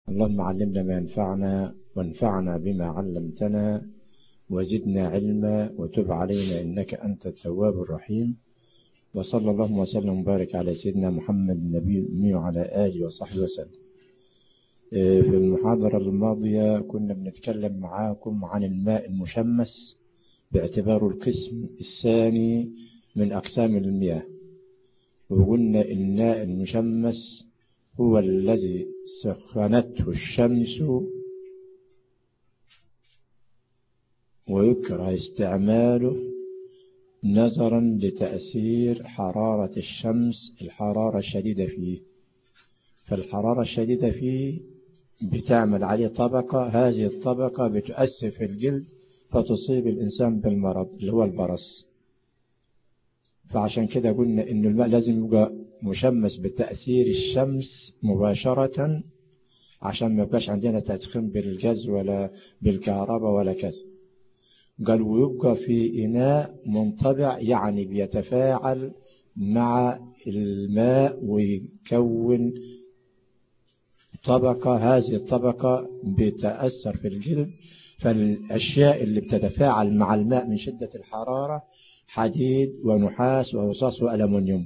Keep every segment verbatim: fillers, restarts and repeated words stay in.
اللهم علمنا ما ينفعنا وانفعنا بما علمتنا وزدنا علما وتب علينا إنك أنت التواب الرحيم. وصلى الله وسلم وبارك على سيدنا محمد النبي الأمي وعلى آله وصحبه وسلم. في المحاضرة الماضية كنا بنتكلم معاكم عن الماء المشمس باعتباره القسم الثاني من أقسام المياه، وقلنا الماء المشمس هو الذي سخنته الشمس ويكره استعماله نظرا لتأثير حرارة الشمس الحرارة الشديدة فيه، فالحرارة الشديدة فيه بتعمل عليه طبقة، هذه الطبقة بتؤثر في الجلد فتصيب الإنسان بالمرض اللي هو البرص. فعشان كده قلنا إن الماء لازم يبقى مشمس بتأثير الشمس مباشرة عشان ما يبقاش عندنا تدخين بالغاز ولا بالكهرباء ولا كذا. قال ويبقى في إناء منطبع، يعني بيتفاعل مع الماء ويكون طبقة، هذه الطبقة بتأثر في الجلد. فالأشياء اللي بتتفاعل مع الماء من شدة الحرارة حديد ونحاس ورصاص وألمنيوم.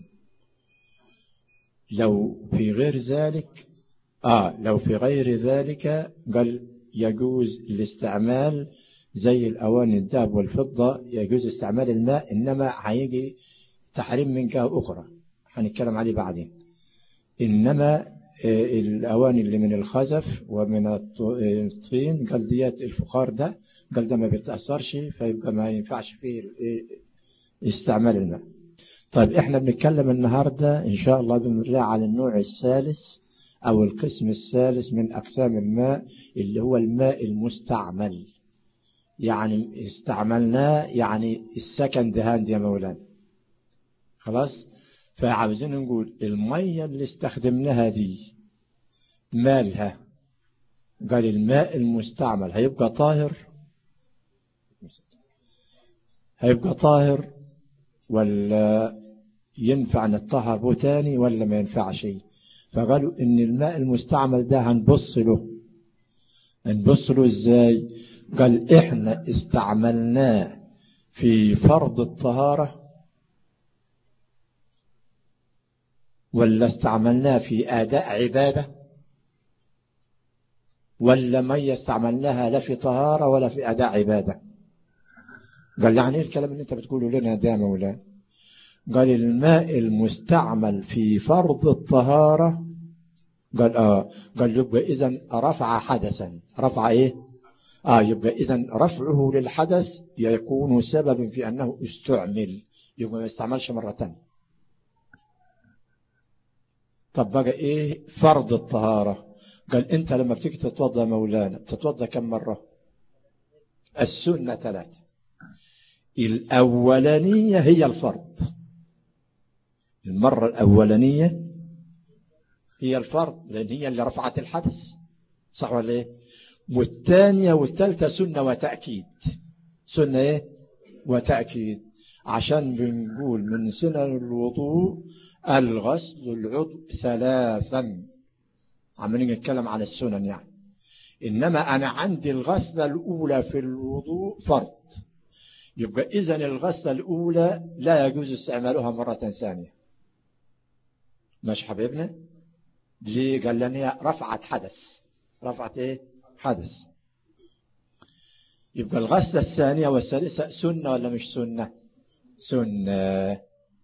لو في غير ذلك آه لو في غير ذلك قال يجوز الاستعمال زي الأواني الذهب والفضة، يجوز استعمال الماء، إنما هيجي تحريم من جهة أخرى هنتكلم عليه بعدين. إنما الأواني اللي من الخزف ومن الطين قال ديت الفخار ده قال ده ما بيتأثرش، فيبقى ما ينفعش فيه استعمال الماء. طيب احنا بنتكلم النهاردة إن شاء الله بنرجع على النوع الثالث أو القسم الثالث من أقسام الماء اللي هو الماء المستعمل. يعني استعملناه يعني السكند هاند يا مولانا، خلاص. فعاوزين نقول المية اللي استخدمناها دي مالها؟ قال الماء المستعمل هيبقى طاهر، هيبقى طاهر ولا ينفع نطهر به تاني ولا ما ينفعش؟ فقالوا ان الماء المستعمل ده هنبص له هنبص له ازاي؟ قال احنا استعملناه في فرض الطهارة ولا استعملناه في اداء عبادة ولا مية استعملناها لا في طهارة ولا في اداء عبادة؟ قال يعني ايه الكلام اللي انت بتقوله لنا ده يا مولانا؟ قال الماء المستعمل في فرض الطهارة قال اه قال يبقى اذا رفع حدثا. رفع ايه؟ اه يبقى اذا رفعه للحدث يكون سببا في انه استعمل، يبقى ما يستعملش مرة تانية. طب بقى ايه فرض الطهارة؟ قال انت لما بتيجي تتوضا مولانا تتوضا كم مرة؟ السنة ثلاثة، الاولانية هي الفرض، المرة الاولانية هي الفرض لان هي اللي رفعت الحدث، صح ولا ايه؟ والثانية والثالثة سنة وتأكيد. سنة ايه وتأكيد؟ عشان بنقول من سنن الوضوء الغسل العضو ثلاثا، عمالين نتكلم عن السنن يعني. إنما أنا عندي الغسلة الأولى في الوضوء فرض، يبقى إذن الغسلة الأولى لا يجوز استعمالها مرة ثانية. ماشي حبيبنا؟ ليه؟ قال لأن هي رفعت حدث. رفعت إيه؟ حدث. يبقى الغسلة الثانية والثالثة سنة ولا مش سنة؟ سنة.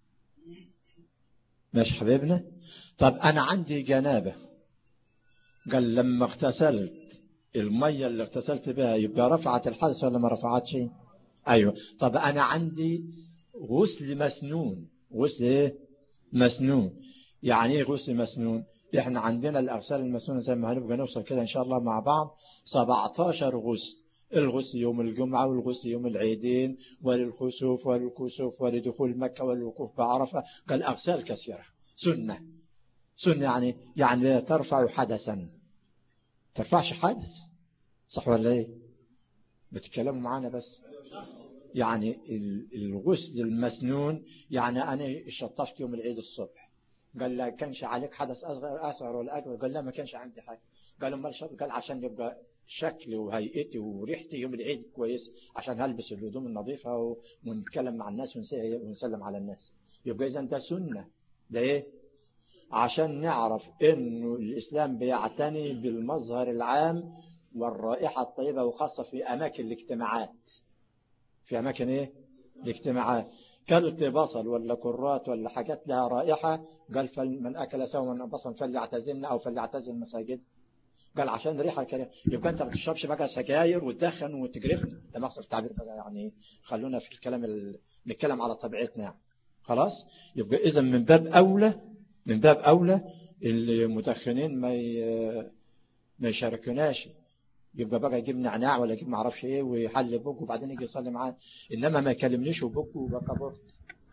ماشي حبيبنا؟ طب أنا عندي جنابة، قال لما اغتسلت المية اللي اغتسلت بها يبقى رفعت الحدث ولا ما رفعتش؟ أيوة. طب أنا عندي غسل مسنون. غسل إيه؟ مسنون. يعني إيه غسل مسنون؟ إحنا عندنا الأغسال المسنونة زي ما هنبقى نوصل كده إن شاء الله مع بعض سبعتاشر غسل. الغسل يوم الجمعة والغسل يوم العيدين وللخسوف وللكسوف ولدخول مكة والوقوف بعرفة. قال أغسال كثيرة سنة. سنة يعني يعني لا ترفع حدثا، ترفعش حدث، صح ولا ايه؟ بتتكلموا معانا بس. يعني الغسل المسنون يعني انا شطفت يوم العيد الصبح، قال لا كانش عليك حدث اصغر اصغر ولا اكبر؟ قال لا ما كانش عندي حاجه. قال امال شرط؟ قال عشان يبقى شكلي وهيئتي وريحتي يوم العيد كويس، عشان هلبس الهدوم النظيفة ونتكلم مع الناس ونسلم على الناس. يبقى إذن ده سنة. ده إيه؟ عشان نعرف إنه الإسلام بيعتني بالمظهر العام والرائحة الطيبة، وخاصة في أماكن الاجتماعات. في أماكن إيه؟ الاجتماعات. كلت بصل ولا كرات ولا حاجات لها رائحة، قال من أكل سوى من بصل فليعتزلنا أو فليعتزل المساجد. قال عشان ريحة الكلام. يبقى أنت ما تشربش بقى سجاير وتدخن وتجرفني، ده مقصد التعبير بقى يعني. خلونا في الكلام ال... نتكلم على طبيعتنا يعني. خلاص. يبقى إذا من باب أولى من باب أولى المدخنين ما ي... ما يشاركوناش. يبقى بقى يجيب نعناع ولا يجيب ما اعرفش ايه ويحل بوك وبعدين يجي يصلي معاه، انما ما يكلمنيش وبوك وبقى كبرت.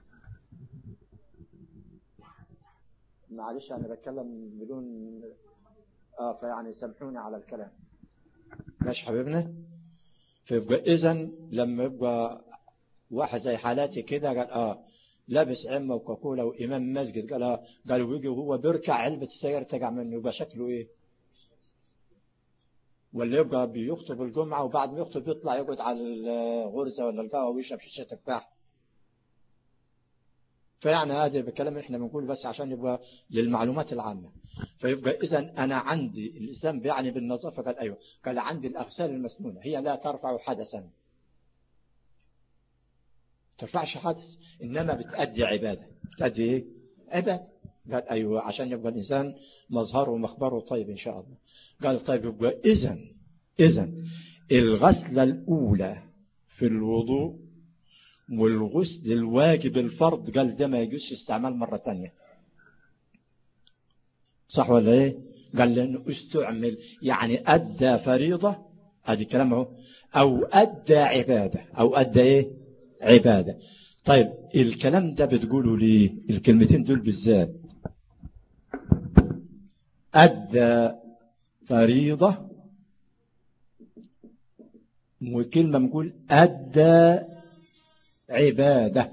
معلش انا بتكلم بدون اه فيعني سامحوني على الكلام. ماشي حبيبنا. فيبقى اذا لما يبقى واحد زي حالاتي كده قال اه لابس عمه وكاكولا وامام مسجد، قال اه قال ويجي وهو بيركع علبه السجاير تقع منه، يبقى شكله ايه؟ ولا يبقى بيخطب الجمعة وبعد ما يخطب يطلع يقعد على الغرزة ولا القهوة ويشرب شيشة تفاح. فيعني هذا بكلام احنا بنقول بس عشان يبقى للمعلومات العامة. فيبقى إذا أنا عندي الإسلام بيعني بالنظافة. قال أيوة. قال عندي الأغسال المسنونة هي لا ترفع حدثا، ترفعش حدث، إنما بتأدي عبادة. بتأدي إيه؟ عبادة. قال أيوة عشان يبقى الإنسان مظهره ومخبره طيب إن شاء الله. قال طيب يبقى إذن إذن الغسلة الأولى في الوضوء والغسل الواجب الفرض، قال ده ما يجوزش استعمال مرة تانية. صح ولا إيه؟ قال لأنه استعمل يعني أدى فريضة، هذه كلام اهو، أو أدى عبادة، أو أدى إيه؟ عبادة. طيب الكلام ده بتقولوا ليه الكلمتين دول بالذات؟ أدى فريضة وكلمة نقول أدى عبادة.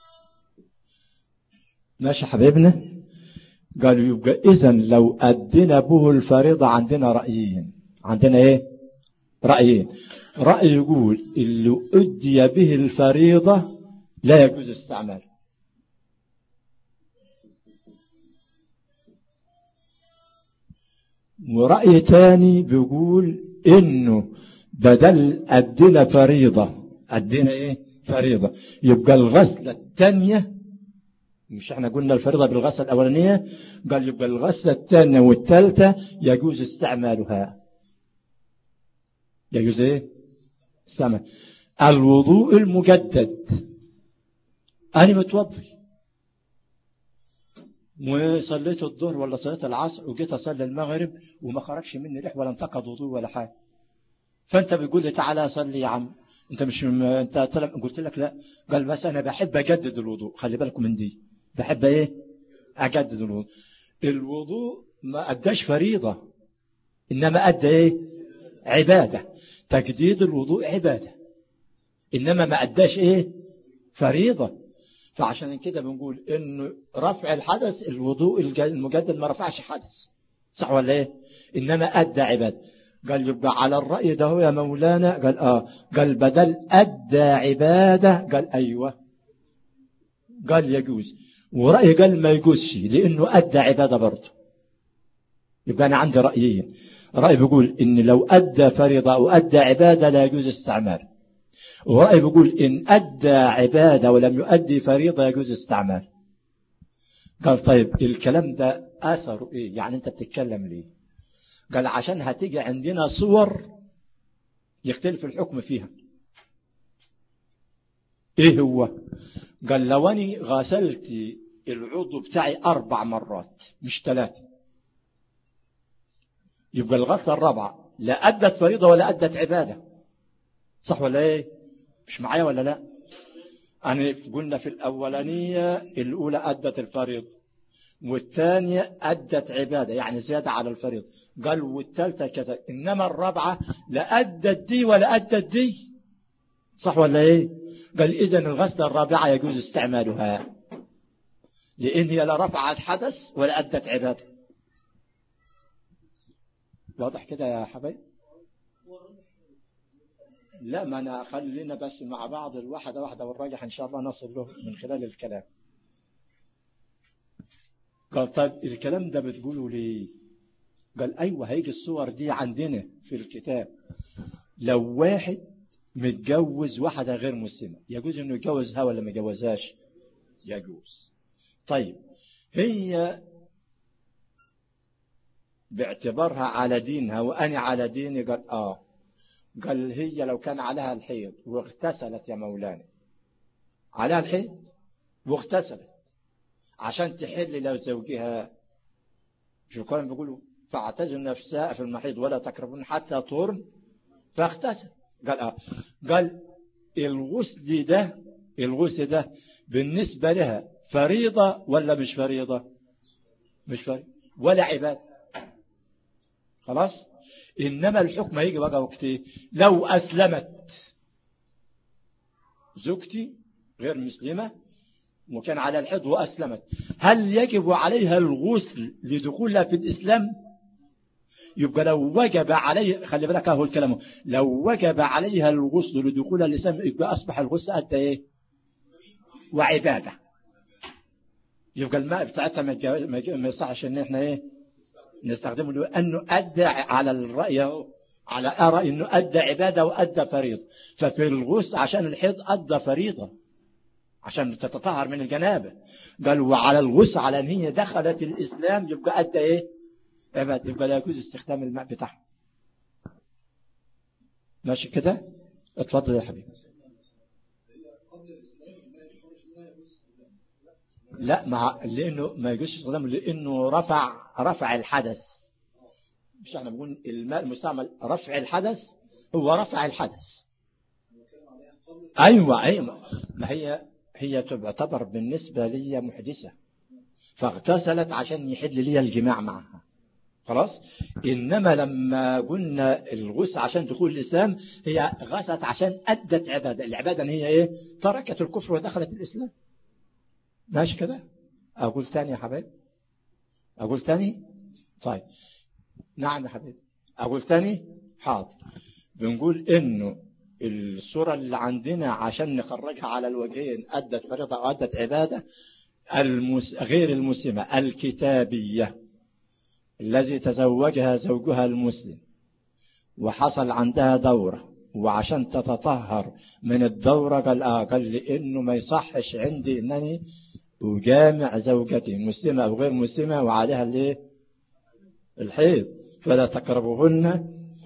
ماشي حبيبنا. قالوا يبقى إذن لو أدينا به الفريضة عندنا رأيين. عندنا إيه؟ رأيين. رأي يقول اللي أدي به الفريضة لا يجوز استعمال، ورأي تاني بيقول إنه بدل أدينا فريضة أدينا إيه؟ فريضة، يبقى الغسلة الثانية، مش احنا قلنا الفريضة بالغسلة الأولانية، قال يبقى الغسلة الثانية والثالثة يجوز استعمالها. يجوز إيه؟ استعمال. الوضوء المجدد، أنا متوضي وصليت الظهر ولا صليت العصر وجيت أصلي المغرب وما خرجش مني ريح ولا انتقد وضوء ولا حاجة، فأنت بتقول لي تعالى صلي يا عم، أنت مش م... أنت قلت لك لا. قال بس أنا بحب أجدد الوضوء، خلي بالكم من دي، بحب إيه؟ أجدد الوضوء. الوضوء ما أداش فريضة، إنما أدى إيه؟ عبادة. تجديد الوضوء عبادة، إنما ما أداش إيه؟ فريضة. فعشان كده بنقول إنه رفع الحدث الوضوء المجدد ما رفعش حدث، صح ولا إيه؟ إنما أدى عبادة. قال يبقى على الرأي ده هو يا مولانا. قال آه قال بدل أدى عبادة، قال أيوة، قال يجوز. ورأي قال ما يجوزش لأنه أدى عبادة برضه. يبقى أنا عندي رأيين. رأي بيقول إن لو أدى فريضة أو أدى عبادة لا يجوز استعمال، ورأي بيقول إن أدى عبادة ولم يؤدي فريضة يجوز استعمال. قال طيب الكلام ده أثره إيه؟ يعني أنت بتتكلم ليه؟ قال عشان هتيجي عندنا صور يختلف الحكم فيها. إيه هو؟ قال لو أني غسلت العضو بتاعي أربع مرات مش ثلاثة، يبقى الغسلة الرابعة لا أدت فريضة ولا أدت عبادة، صح ولا إيه؟ مش معايا ولا لا؟ أنا قلنا في الأولانية الأولى أدت الفريضة والثانية أدت عبادة يعني زيادة على الفريضة، قال والثالثة كذا، إنما الرابعة لا أدت دي ولا أدت دي، صح ولا إيه؟ قال إذن الغسلة الرابعة يجوز استعمالها لأن هي لا رفعت حدث ولا أدت عبادة. واضح كده يا حبايب؟ لا، ما أنا خلينا بس مع بعض الواحدة واحدة، والراجح إن شاء الله نصل له من خلال الكلام. قال طيب الكلام ده بتقوله ليه؟ قال أيوة، هيجي الصور دي عندنا في الكتاب. لو واحد متجوز واحدة غير مسلمة يجوز إنه يتجوزها ولا ما يجوزهاش؟ يجوز. طيب هي باعتبارها على دينها وأنا على ديني، قال آه. قال هي لو كان عليها الحيض واغتسلت يا مولانا، عليها الحيض واغتسلت عشان تحل لو زوجها، شو كانوا بيقولوا فاعتزل نفسها في المحيض ولا تقربون حتى طهرن فاغتسل. قال آه. قال الغسل ده الغسل ده بالنسبة لها فريضة ولا مش فريضة؟ مش فريضة ولا عبادة. خلاص. إنما الحكم هيجي بقى وقتي لو أسلمت زوجتي غير مسلمة وكان على الحيض وأسلمت، هل يجب عليها الغسل لدخولها في الإسلام؟ يبقى لو وجب عليه، خلي بالك اهو الكلام، لو وجب عليها الغسل لدخولها الإسلام يبقى أصبح الغسل أدى إيه؟ وعبادة. يبقى الماء بتاعتها ما يصحش إن إحنا إيه نستخدمه، لأنه أدى على الرأي، على أرى إنه أدى عبادة وأدى فريضة. ففي الغسل عشان الحيض أدى فريضة عشان تتطهر من الجنابة. قال وعلى الغسل على أن هي دخلت الإسلام يبقى أدى إيه؟ عبادة. يبقى لا يجوز استخدام الماء بتاعها. ماشي كده؟ اتفضل يا حبيبي. لا، مع لأنه ما يجوز استخدامه لأنه رفع رفع الحدث. مش احنا بنقول الماء المستعمل رفع الحدث، هو رفع الحدث. أيوة أيوة، ما هي هي تعتبر بالنسبة لي محدثة، فاغتسلت عشان يحل لي الجماع معها. خلاص. إنما لما قلنا الغسل عشان دخول الإسلام، هي غسلت عشان أدت عبادة. العبادة هي إيه؟ تركت الكفر ودخلت الإسلام. ماشي كده؟ أقول تاني يا حبيب؟ أقول تاني؟ طيب نعم يا حبيب، أقول تاني؟ حاضر. بنقول إنه الصورة اللي عندنا عشان نخرجها على الوجهين، أدت فريضة أو أدت عبادة، المس... غير المسلمة الكتابية الذي تزوجها زوجها المسلم وحصل عندها دورة، وعشان تتطهر من الدورة قال آه قال لأنه ما يصحش عندي أنني أجامع زوجتي مسلمة أو غير مسلمة وعليها الايه؟ الحيض، فلا تقربوهن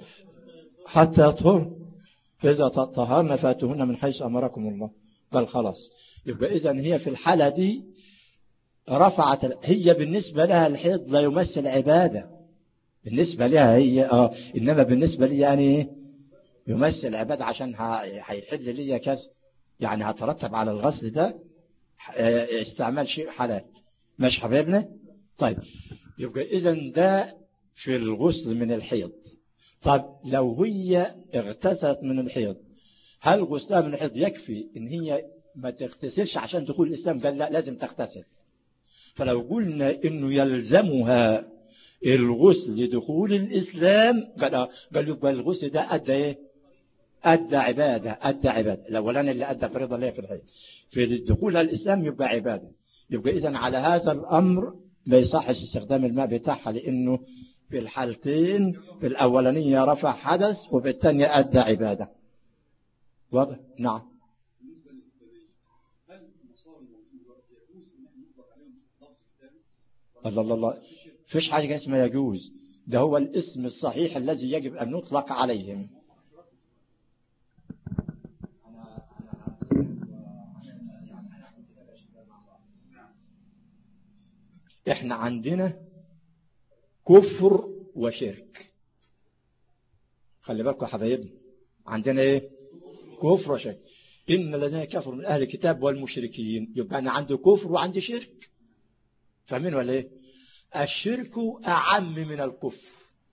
حتى يطهرن فإذا تطهرن فاتوهن من حيث أمركم الله. قال خلاص. يبقى إذن هي في الحالة دي رفعت، هي بالنسبة لها الحيض لا يمثل عبادة بالنسبة لها هي آه إنما بالنسبة لي يعني يمثل عبادة عشان هيحل لي كذا، يعني هترتب على الغسل ده استعمال شيء حلال. ماشي حبيبنا؟ طيب يبقى إذن ده في الغسل من الحيض. طب لو هي اغتسلت من الحيض، هل غسلها من الحيض يكفي ان هي ما تغتسلش عشان دخول الإسلام؟ قال لا، لازم تغتسل. فلو قلنا انه يلزمها الغسل لدخول الإسلام، قال قال يبقى الغسل ده أدى ايه؟ أدى عبادة أدى عبادة. الأولاني اللي أدى فريضة ليه في الحيض، في دخولها الإسلام يبقى عبادة. يبقى إذن على هذا الأمر ما يصحش استخدام الماء بتاعها، لأنه في الحالتين في الأولانية رفع حدث وفي الثانية أدى عبادة. واضح؟ نعم. الله الله الله، فيش حاجة اسمها يجوز، ده هو الاسم الصحيح الذي يجب أن نطلق عليهم. احنا عندنا كفر وشرك، خلي بالكم يا حبايبنا، عندنا ايه؟ كفر وشرك. إن الذين كفروا من أهل الكتاب والمشركين، يبقى أنا عندي كفر وعندي شرك. فاهمين ولا ايه؟ الشرك أعم من الكفر.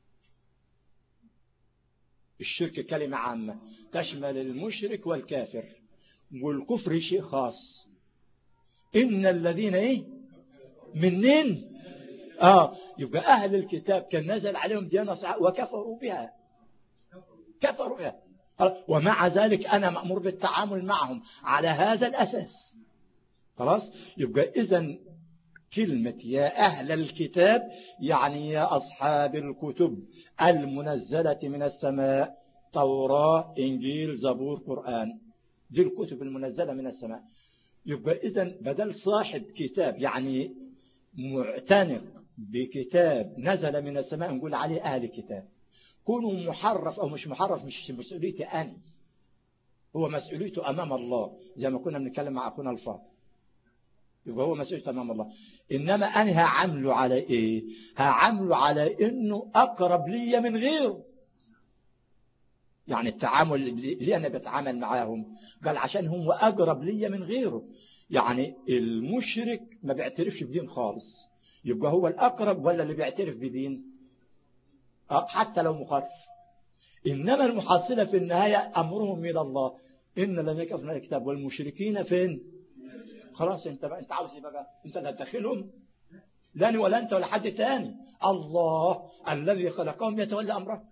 الشرك كلمة عامة تشمل المشرك والكافر، والكفر شيء خاص. إن الذين ايه؟ منين؟ آه يبقى أهل الكتاب كان نزل عليهم ديانة صحيحة وكفروا بها، كفروا بها، ومع ذلك أنا مأمور بالتعامل معهم على هذا الأساس. خلاص. يبقى إذن كلمة يا أهل الكتاب يعني يا أصحاب الكتب المنزلة من السماء، توراة إنجيل زبور قرآن، دي الكتب المنزلة من السماء. يبقى إذن بدل صاحب كتاب يعني معتنق بكتاب نزل من السماء نقول عليه أهل كتاب. كونوا محرف أو مش محرف مش مسؤوليتي أنا، هو مسؤوليته أمام الله، زي ما كنا بنتكلم مع أخونا الفاضل، يبقى هو مسؤوليته أمام الله. إنما أنا هعمله على إيه؟ هعمله على إنه أقرب لي من غيره. يعني التعامل اللي أنا بتعامل معاهم قال عشان هو أقرب لي من غيره. يعني المشرك ما بيعترفش بدين خالص، يبقى هو الأقرب ولا اللي بيعترف بدين حتى لو مخالف. إنما المحصلة في النهاية أمرهم إلى الله، إن الذين كفروا من الكتاب والمشركين فين؟ خلاص انت بقى انت عاوز ايه بقى؟ انت اللي هتدخلهم؟ لا أنا ولا انت ولا حد تاني، الله الذي خلقهم يتولى امرك.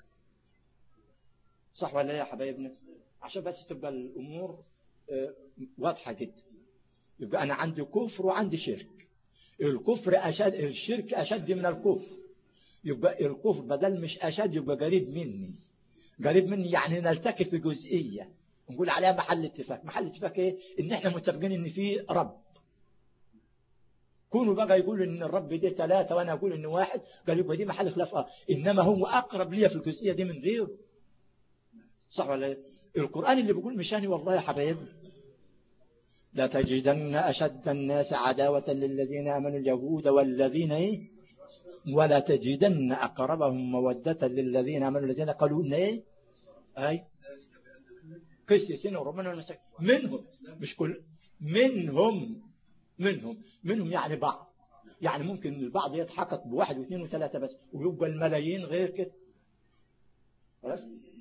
صح ولا يا حبايبنا؟ عشان بس تبقى الامور واضحه جدا. يبقى انا عندي كفر وعندي شرك. الكفر اشد، الشرك اشد من الكفر. يبقى الكفر بدل مش اشد يبقى قريب مني، قريب مني يعني نلتقي في جزئيه نقول عليها محل اتفاق. محل اتفاق ايه؟ ان احنا متفقين ان في رب. كونوا بقى يقولوا ان الرب دي ثلاثه وانا اقول ان واحد، قال يبقى دي محل خلاف. اه انما هو اقرب لي في الجزئيه دي من غيره. صح ولا ايه؟ القران اللي بيقول مشاني والله يا حبايبي، لا تجدن اشد الناس عداوه للذين امنوا اليهود والذين ايه، ولا تجدن اقربهم موده للذين امنوا الذين قالوا ان ايه اي قسيسين وربنا المساك منهم، مش كل منهم، منهم منهم يعني بعض. يعني ممكن البعض يتحقق بواحد واثنين وثلاثة بس ويبقى الملايين غير كده. خلاص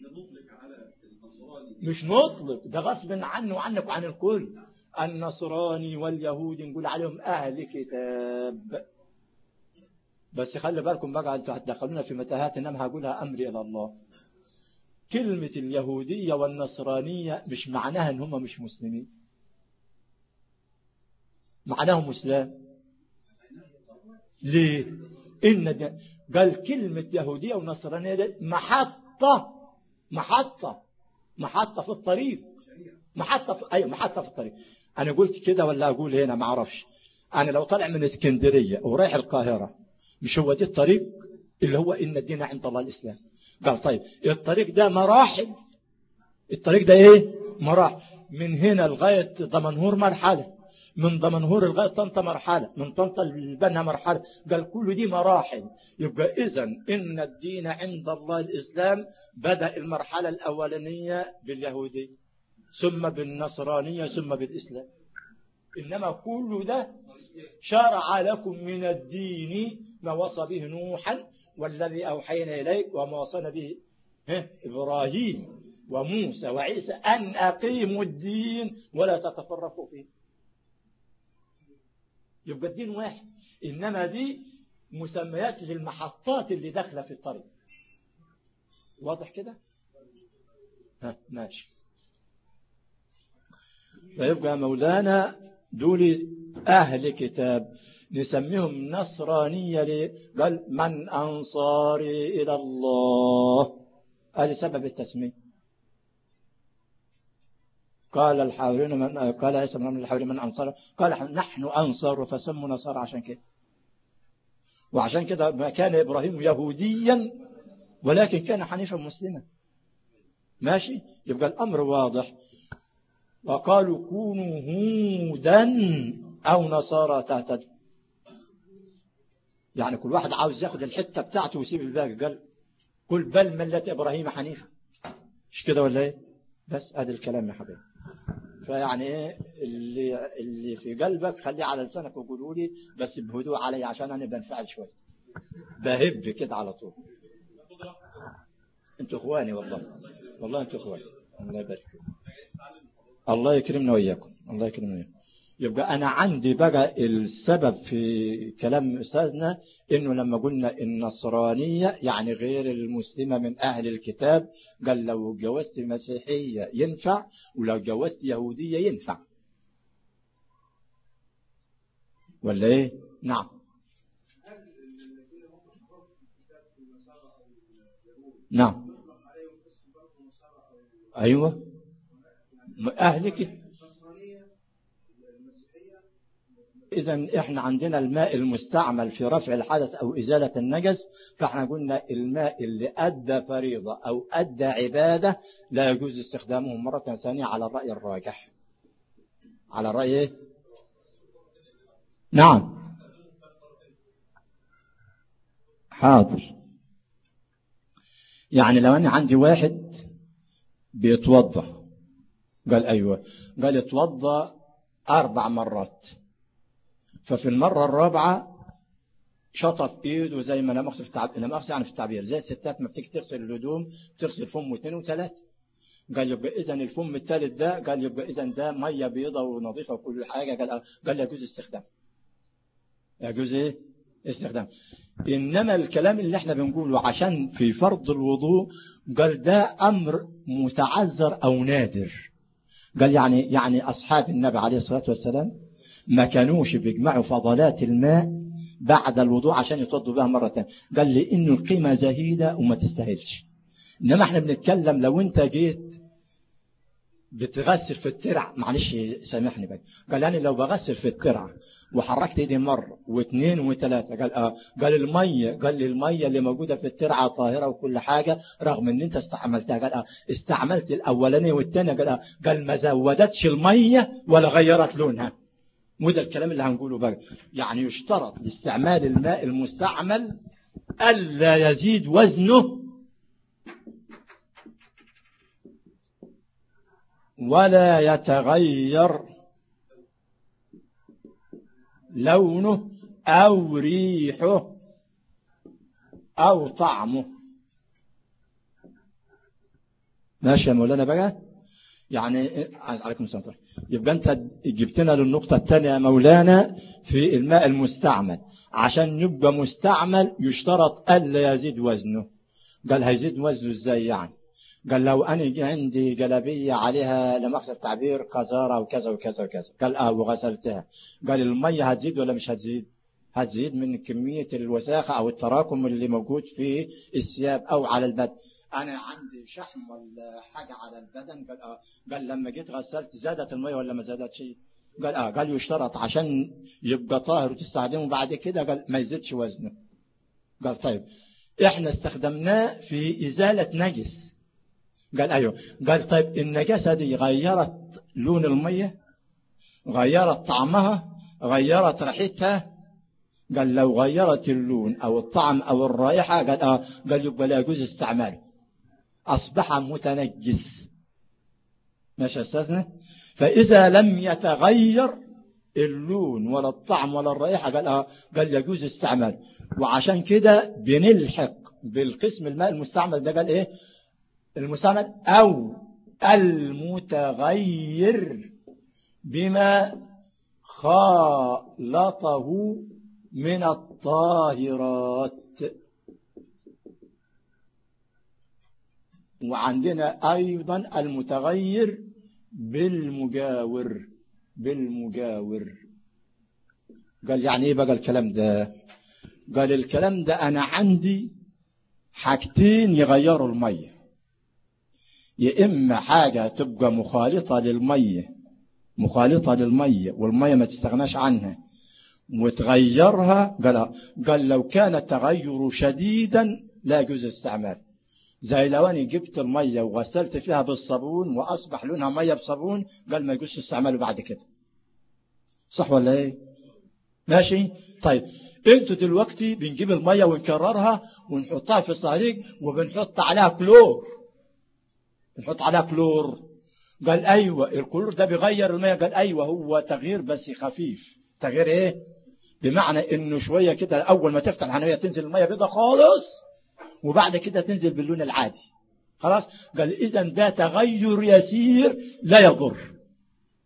مش نطلق، ده غصب عنه وعنك وعن الكل. النصراني واليهود نقول عليهم أهل كتاب. بس خلي بالكم بقى انتوا هتدخلونا في متاهات، انما هقولها أمري إلى الله. كلمة اليهودية والنصرانية مش معناها ان هم مش مسلمين، معناهم مسلم. ليه؟ إن قال كلمة يهودية ونصرانية دي محطة، محطة محطة في الطريق، محطة في أيوة محطة في الطريق. أنا قلت كده ولا أقول هنا ما أعرفش. أنا لو طالع من اسكندرية ورايح القاهرة مش هو دي الطريق اللي هو إن الدين عند الله الإسلام؟ قال طيب الطريق ده مراحل، الطريق ده إيه؟ مراحل. من هنا لغاية دمنهور مرحلة، من دمنهور لغاية طنطا مرحلة، من طنطا للبنها مرحلة. قال كل دي مراحل. يبقى إذن إن الدين عند الله الإسلام. بدأ المرحلة الأولانية باليهودية ثم بالنصرانية ثم بالإسلام. إنما كل ده شرع لكم من الدين ما وصى به نوحا والذي أوحينا إليك وما وصينا به إبراهيم وموسى وعيسى أن أقيموا الدين ولا تتفرقوا فيه. يبقى الدين واحد، إنما دي مسميات للمحطات اللي داخله في الطريق. واضح كده؟ ها ماشي. فيبقى مولانا دول أهل كتاب نسميهم نصرانية ليه؟ قال من أنصاري إلى الله، هذا سبب التسمية. قال الحاورين من قال عيسى بن مريم الحاورين من أنصار، قال نحن أنصار فسموا نصارى عشان كده. وعشان كده ما كان إبراهيم يهوديا ولكن كان حنيفا مسلما. ماشي. يبقى الأمر واضح. وقالوا كونوا هودا أو نصارى تهتدوا. يعني كل واحد عاوز ياخد الحتة بتاعته ويسيب الباقي. قال قل بل ملة إبراهيم حنيفا. مش كده ولا ايه؟ بس ادي الكلام يا حبيبي. فيعني ايه اللي اللي في قلبك خليه على لسانك وقولوا لي بس بهدوء علي عشان انا بنفعل شويه بهب كده على طول. انتوا اخواني والله، والله انتوا اخواني. الله يبارك فيكم، الله يكرمنا وإياكم، الله يكرمنا وإياكم. يبقى أنا عندي بقى السبب في كلام أستاذنا إنه لما قلنا النصرانية يعني غير المسلمة من أهل الكتاب، قال لو جوزت مسيحية ينفع ولو جوزت يهودية ينفع، ولا إيه؟ نعم. نعم أيوة أهلك. إذن إحنا عندنا الماء المستعمل في رفع الحدث أو إزالة النجس، فإحنا قلنا الماء اللي أدى فريضة أو أدى عبادة لا يجوز استخدامه مرة ثانية على الرأي الراجح. على الرأي نعم. حاضر. يعني لو أنا عندي واحد بيتوضى، قال أيوة، قال اتوضى أربع مرات، ففي المرة الرابعة شطف ايده زي ما انا مقصد في التعبير، انا مقصد يعني في التعبير زي الستات ما بتيجي تغسل الهدوم تغسل فم واثنين وثلاثة، قال يبقى اذا الفم الثالث ده، قال يبقى اذا ده ميه بيضة ونظيفة وكل حاجة، قال قال يجوز استخدام، يجوز ايه استخدام. انما الكلام اللي احنا بنقوله عشان في فرض الوضوء، قال ده امر متعذر او نادر، قال يعني يعني اصحاب النبي عليه الصلاة والسلام ما كانوش بيجمعوا فضلات الماء بعد الوضوء عشان يتوضوا بها مرة ثانية، قال لي انه القيمة زهيدة وما تستاهلش. انما احنا بنتكلم لو انت جيت بتغسل في الترع، معلش سامحني بقى، قال يعني لو بغسل في الترع وحركت ايدي مرة واثنين وثلاثة، قال اه قال المية، قال لي المية اللي موجودة في الترعة طاهرة وكل حاجة رغم ان انت استعملتها، قال اه استعملت الاولانية والثانية، قال اه قال ما زودتش المية ولا غيرت لونها. وده الكلام اللي هنقوله بقى، يعني يشترط لاستعمال الماء المستعمل ألا يزيد وزنه ولا يتغير لونه أو ريحه أو طعمه. ماشي يا مولانا بقى؟ يعني عليكم السلام. يبقى أنت جبتنا للنقطة الثانية يا مولانا في الماء المستعمل، عشان يبقى مستعمل يشترط ألا يزيد وزنه. قال هيزيد وزنه إزاي يعني؟ قال لو أنا عندي جلابية عليها لمؤاخذة التعبير قذارة وكذا وكذا وكذا، قال آه وغسلتها، قال المية هتزيد ولا مش هتزيد؟ هتزيد من كمية الوساخة أو التراكم اللي موجود في الثياب أو على البدن. أنا عندي شحم ولا حاجة على البدن، قال آه قال لما جيت غسلت زادت المية ولا ما زادت شيء؟ قال آه قال يشترط عشان يبقى طاهر وتستخدمه بعد كده، قال ما يزيدش وزنه. قال طيب إحنا استخدمناه في إزالة نجس، قال أيوه، قال طيب النجاسة دي غيرت لون المية، غيرت طعمها، غيرت ريحتها؟ قال لو غيرت اللون أو الطعم أو الرائحة، قال آه قال يبقى لا يجوز استعماله، أصبح متنجس. ماشي أستاذنا؟ فإذا لم يتغير اللون ولا الطعم ولا الرائحة، قال آه قال يجوز استعماله. وعشان كده بنلحق بالقسم الماء المستعمل ده، قال إيه المستعمل أو المتغير بما خالطه من الطاهرات. وعندنا أيضا المتغير بالمجاور، بالمجاور. قال يعني إيه بقى الكلام ده؟ قال الكلام ده أنا عندي حاجتين يغيروا المية، يا إما حاجة تبقى مخالطة للمية، مخالطة للمية والمية ما تستغناش عنها وتغيرها، قال قال لو كان التغير شديدا لا يجوز الاستعمال. زي لو أنا جبت المية وغسلت فيها بالصابون وأصبح لونها مية بصابون، قال ما يجوز استعماله بعد كده. صح ولا ايه؟ ماشي. طيب انتوا دلوقتي بنجيب المية ونكررها ونحطها في الصهريج وبنحط عليها كلور، بنحط عليها كلور. قال ايوه الكلور ده بيغير المية، قال ايوه هو تغيير بس خفيف. تغيير ايه؟ بمعنى انه شوية كده اول ما تفتح الحنفية تنزل المية بيضة خالص وبعد كده تنزل باللون العادي خلاص. قال اذا ده تغير يسير لا يضر.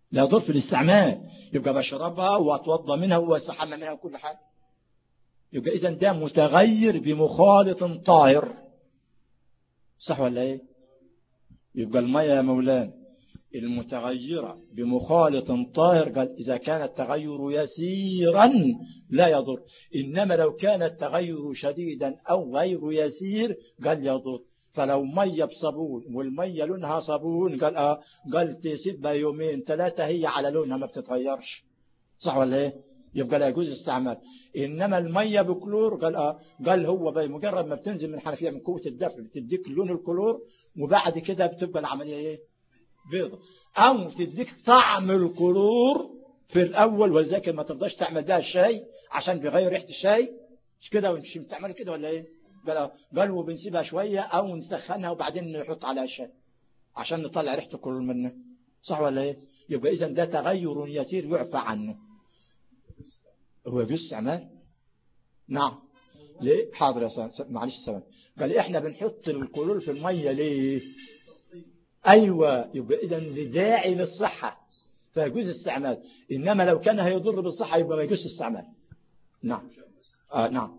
لا يضر في الاستعمال، يبقى بشربها واتوضى منها واستحمى منها وكل حاجة. يبقى إذا ده متغير بمخالط طاهر، صح ولا ايه؟ يبقى المية يا مولانا المتغيرة بمخالط طاهر قال إذا كان التغير يسيرا لا يضر، إنما لو كان التغير شديدا أو غير يسير قال يضر. فلو مية بصابون والمية لونها صابون قال آه قال تسيبها يومين ثلاثة هي على لونها ما بتتغيرش، صح ولا ايه؟ يبقى لا يجوز استعمال. إنما المية بكلور قال آه قال هو بمجرد ما بتنزل من حنفية من قوة الدفع بتديك لون الكلور، وبعد كده بتبقى العملية ايه؟ بيضة، أو تديك طعم الكلور في الأول، ولذلك ما ترضاش تعمل بها الشاي عشان بيغير ريحة الشاي، مش كده؟ مش بتعمل كده ولا ايه؟ قال قالوا بنسيبها شوية أو نسخنها وبعدين نحط عليها الشاي عشان نطلع ريحة الكلور منه، صح ولا ايه؟ يبقى إذا ده تغير يسير يعفى عنه. هو يجوز استعمال؟ نعم. ليه؟ حاضر يا سلام، معلش سلام. قال احنا بنحط الكلور في المية ليه؟ أيوة، يبقى إذا لداعي للصحة فيجوز استعمال، إنما لو كان هيضر بالصحة يبقى ما يجوز استعمال. نعم. آه نعم.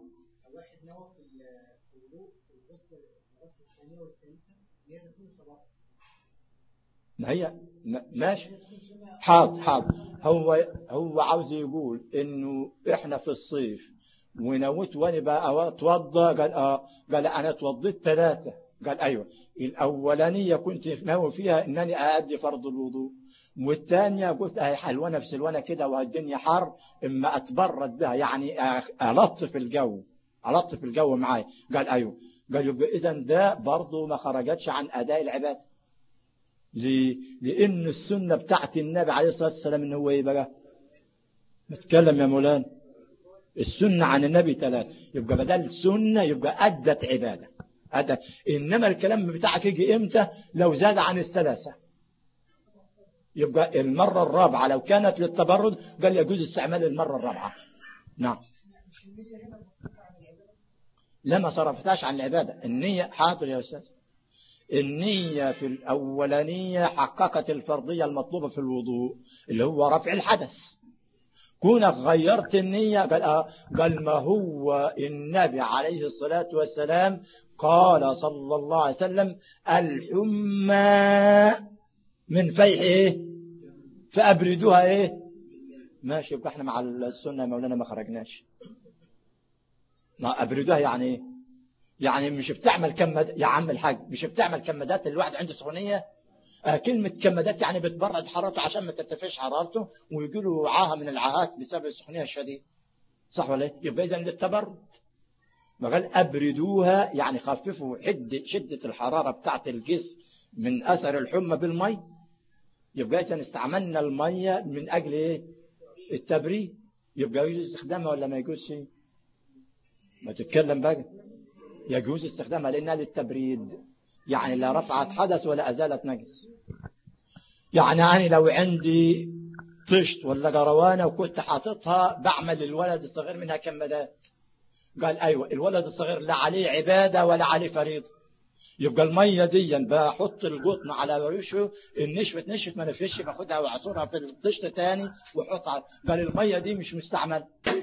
ما هي ماشي، حاضر حاضر. هو هو عاوز يقول إنه إحنا في الصيف ونويت وأنا بقى أتوضى، قال آه قال أنا اتوضيت ثلاثة، قال أيوة الأولانية كنت ناوي فيها إنني أأدي فرض الوضوء، والثانية قلت أهي حلوانة في سلوانة كده والدنيا حر إما أتبرد بها يعني ألطف الجو ألطف الجو معاي، قال أيوة. قال يبقى إذن ده برضه ما خرجتش عن أداء العبادة، لأن السنة بتاعت النبي عليه الصلاة والسلام إنه هو إيه بقى؟ نتكلم يا مولانا، السنة عن النبي ثلاثة، يبقى بدل السنة يبقى أدت عبادة أدت. إنما الكلام بتاعك يجي إمتى؟ لو زاد عن الثلاثة، يبقى المرة الرابعة لو كانت للتبرد قال يجوز استعمال المرة الرابعة. نعم. لما صرفتهاش عن العبادة. النية حاضر يا أستاذ، النية في الأولانية حققت الفرضية المطلوبة في الوضوء اللي هو رفع الحدث، كونك غيرت النية قال آه قال ما هو النبي عليه الصلاة والسلام قال صلى الله عليه وسلم الحمى من فيح ايه فأبردوها ايه. ماشي، يبقى احنا مع السنة يا مولانا ما خرجناش. ما أبردوها يعني ايه؟ يعني مش بتعمل كمد يا عم الحاج، مش بتعمل كمادات الواحد عنده سخونية. آه كلمة كمادات يعني بتبرد حرارته عشان ما ترتفعش حرارته ويجي له عاهة من العاهات بسبب السخونية الشديدة، صح ولا ايه؟ يبقى إذن للتبرد. ما قال أبردوها يعني خففوا حدة شدة الحرارة بتاعت الجسم من أثر الحمى بالمي، يبقى إذن استعملنا المية من أجل ايه؟ التبريد. يبقى يجوز استخدامها ولا ما يجوزش؟ ما تتكلم بقى. يجوز استخدامها لأنها للتبريد، يعني لا رفعت حدث ولا أزالت نجس. يعني أنا لو عندي طشت ولا جروانة وكنت حاططها بعمل للولد الصغير منها كمادات، قال أيوة الولد الصغير لا عليه عبادة ولا عليه فريضة، يبقى المية دي بحط القطن على وشه النشفت نشفت ما نفش باخدها وعصرها في الطشت تاني وحطها، قال المية دي مش مستعمل.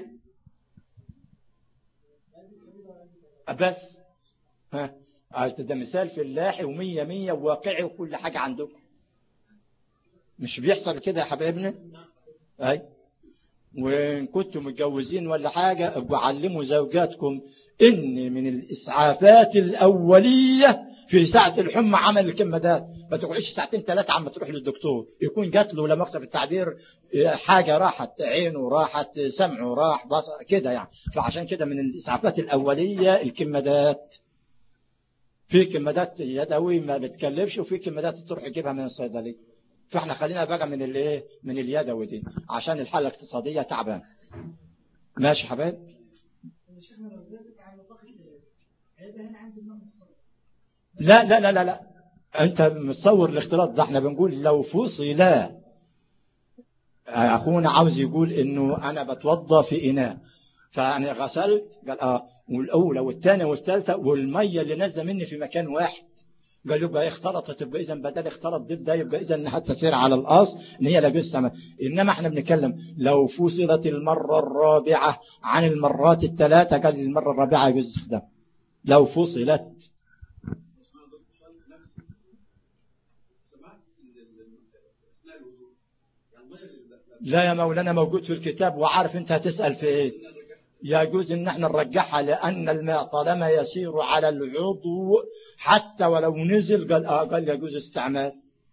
بس ها ده مثال في اللاحي ومية مية وواقعي وكل حاجة عندكم، مش بيحصل كده يا حبايبنا؟ اي وان كنتم متجوزين ولا حاجة ابقوا علموا زوجاتكم ان من الاسعافات الاولية في ساعة الحمى عمل الكمادات، ما تقعدش ساعتين ثلاثة عم تروح للدكتور يكون جات له لما اكتب التعبير حاجة راحت عينه راحت سمعه راح بصر كده يعني. فعشان كده من الاسعافات الاولية الكمادات، في كمادات يدوي ما بتكلفش وفي كمادات تروح تجيبها من الصيدليه، فاحنا خلينا بقى من الايه من اليدوي دي عشان الحاله الاقتصاديه تعبان. ماشي حبايب. لا لا لا لا لا انت متصور الاختلاط ده، احنا بنقول لو فصل. اخونا عاوز يقول انه انا بتوضى في اناء فانا غسلت قال اه والاولى والثانيه والثالثه والميه اللي نازله مني في مكان واحد، قال يبقى اختلطت، يبقى إذا بدل اختلط ضد يبقى إذا حتى تسير على الأصل إن هي لا يجوز استعمال. إنما احنا بنتكلم لو فصلت المرة الرابعة عن المرات الثلاثة قال المرة الرابعة يجوز استخدام لو فصلت. لا يا مولانا موجود في الكتاب، وعارف انت هتسأل في ايه. يجوز ان احنا نرجحها لان الماء طالما يسير على العضو حتى ولو نزل قال اه قال يجوز استعمال.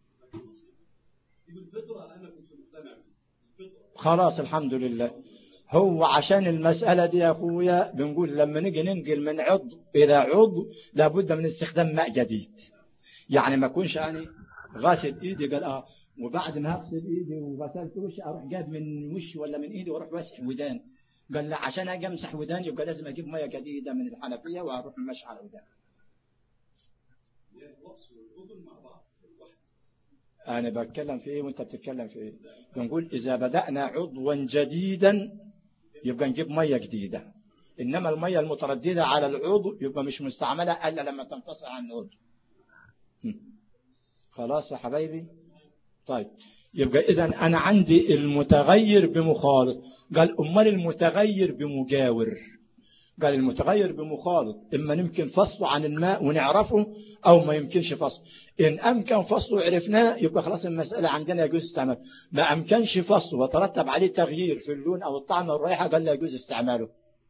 خلاص الحمد لله. هو عشان المسألة دي يا اخويا بنقول لما نيجي ننقل من عضو الى عضو لابد من استخدام ماء جديد. يعني ما اكونش انا غاسل ايدي قال اه وبعد ما اغسل ايدي وغسلت وشي اروح جاب من وشي ولا من ايدي واروح مسح ودان. قال لا عشان اجي امسح وداني يبقى لازم اجيب ميه جديده من الحنفيه واروح ماشي على وداني. انا بتكلم في ايه وانت بتتكلم في ايه؟ بنقول اذا بدانا عضوا جديدا يبقى نجيب ميه جديده، انما الميه المتردده على العضو يبقى مش مستعمله الا لما تنفصل عن العضو. خلاص يا حبايبي. طيب يبقى إذا أنا عندي المتغير بمخالط. قال أمال المتغير بمجاور. قال المتغير بمخالط إما يمكن فصله عن الماء ونعرفه أو ما يمكنش فصله. إن أمكن فصله وعرفناه يبقى خلاص المسألة عندنا يجوز استعماله. ما أمكنش فصله وترتب عليه تغيير في اللون أو الطعم أو الرائحة قال لا يجوز استعماله.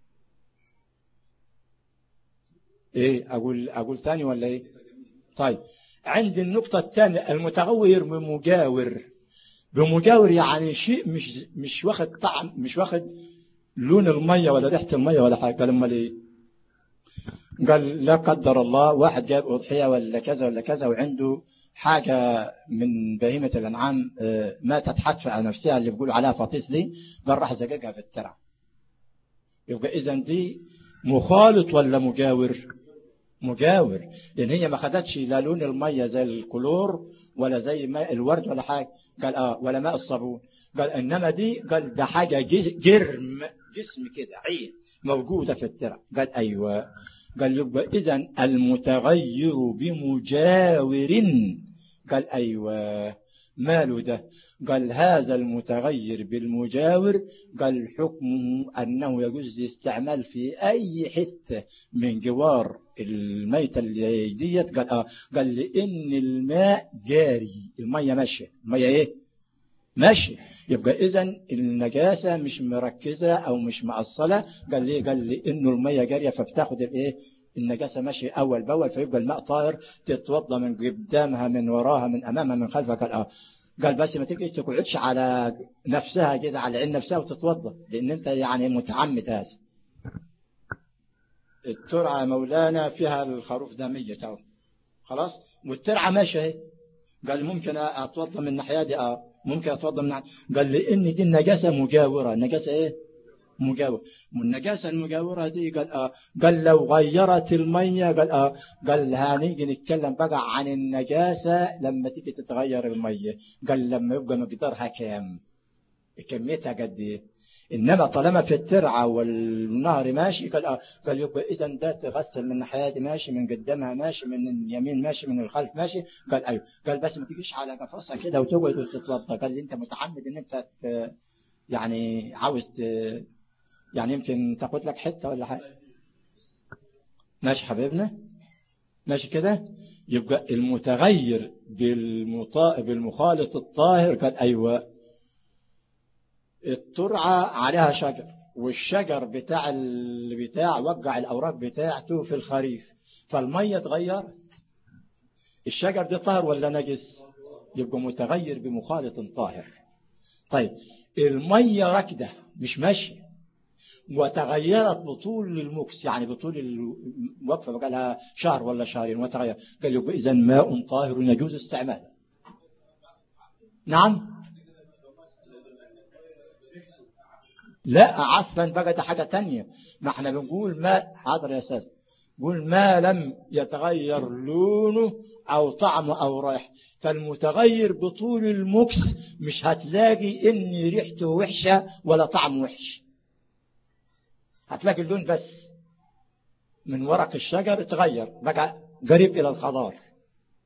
إيه أقول أقول ثاني ولا إيه؟ طيب عندي النقطة الثانية المتغير بمجاور. بمجاور يعني شيء مش مش واخد طعم مش واخد لون المية ولا ريحة المية ولا حاجة. قال امال ايه؟ قال لا قدر الله واحد جاب أضحية ولا كذا ولا كذا وعنده حاجة من بهيمة الأنعام ماتت حتف على نفسها اللي بيقولوا عليها فطيس دي. قال راح زجاجها في الترع. يبقى إذا دي مخالط ولا مجاور؟ مجاور، لأن هي ما خدتش لا لون المية زي الكلور ولا زي ماء الورد ولا حاجة. قال آه ولا ماء الصابون. قال إنما دي قال ده حاجة جرم جسم كده عين موجودة في الترع. قال أيوة. قال يبقى إذن المتغير بمجاور. قال أيوة ماله ده؟ قال هذا المتغير بالمجاور قال حكمه أنه يجوز الاستعمال في أي حتة من جوار الميتة اللي ديت. قال آه قال لأن الماء جاري المية ماشية. المية إيه؟ ماشية. يبقى إذن النجاسة مش مركزة أو مش مأصلة. قال ليه؟ قال لأنه المية جارية فبتاخد الإيه؟ النجاسة ماشية أول بأول فيبقى الماء طاهر تتوضى من قدامها من وراها من أمامها من خلفها. قال آه قال بس ما تيجي تقعدش على نفسها كده على عين نفسها وتتوضى لأن أنت يعني متعمد هذا. الترعة مولانا فيها الخروف ده ميت أهو خلاص والترعة ماشية اهي. قال ممكن أتوضى من الناحية دي اه ممكن أتوضى من ناحية. قال لأن دي النجاسة مجاورة. النجاسة إيه؟ مجاورة. والنجاسة المجاورة دي قال آه قال لو غيرت المية قال آه قال هنيجي نتكلم بقى عن النجاسة لما تيجي تتغير المية. قال لما يبقى مقدارها كام كميتها قد ايه. انما طالما في الترعه والنهر ماشي قال اه قال يبقى اذا ده تغسل من الناحيه دي ماشي من قدامها ماشي من اليمين ماشي من الخلف ماشي. قال ايوه. قال بس ما تجيش على قفصها كده وتقعد وتتوضا. قال لي انت متعمد ان انت يعني عاوز يعني يمكن تاخد لك حته ولا حاجه. ماشي حبيبنا ماشي كده. يبقى المتغير بالمطا... بالمخالط الطاهر قال ايوه. الترعة عليها شجر والشجر بتاع البتاع وقع الأوراق بتاعته في الخريف فالمية اتغيرت. الشجر ده طاهر ولا نجس؟ يبقى متغير بمخالط طاهر. طيب المية راكدة مش ماشية وتغيرت بطول المكس يعني بطول الوقفة بقى لها شهر ولا شهرين وتغير. قال يبقى إذن ماء طاهر يجوز استعماله. نعم لا عفوا بقى ده حاجة تانية. ما احنا بنقول ما حاضر يا أساس بنقول ما لم يتغير لونه أو طعمه أو رائحه. فالمتغير بطول المكس مش هتلاقي إن ريحته وحشة ولا طعمه وحش. هتلاقي اللون بس من ورق الشجر اتغير بقى قريب إلى الخضار.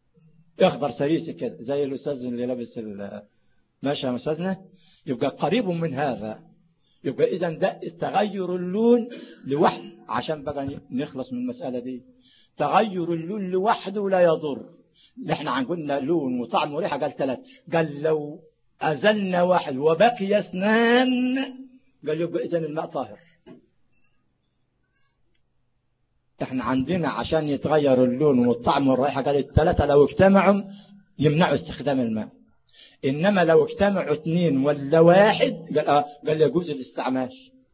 اخضر سريسي كده زي الاستاذ اللي لابس ماشي يا استاذنا، يبقى قريب من هذا. يبقى اذا ده تغير اللون لوحده، عشان بقى نخلص من المساله دي. تغير اللون لوحده لا يضر. نحن عندنا لون وطعم وريحه، قال ثلاث، قال لو ازلنا واحد وبقي اثنان قال يبقى اذا الماء طاهر. احنا عندنا عشان يتغير اللون والطعم والرائحه قال الثلاثه لو اجتمعوا يمنعوا استخدام الماء. انما لو اجتمعوا اثنين ولا واحد قال اه قال يجوز الاستعمال.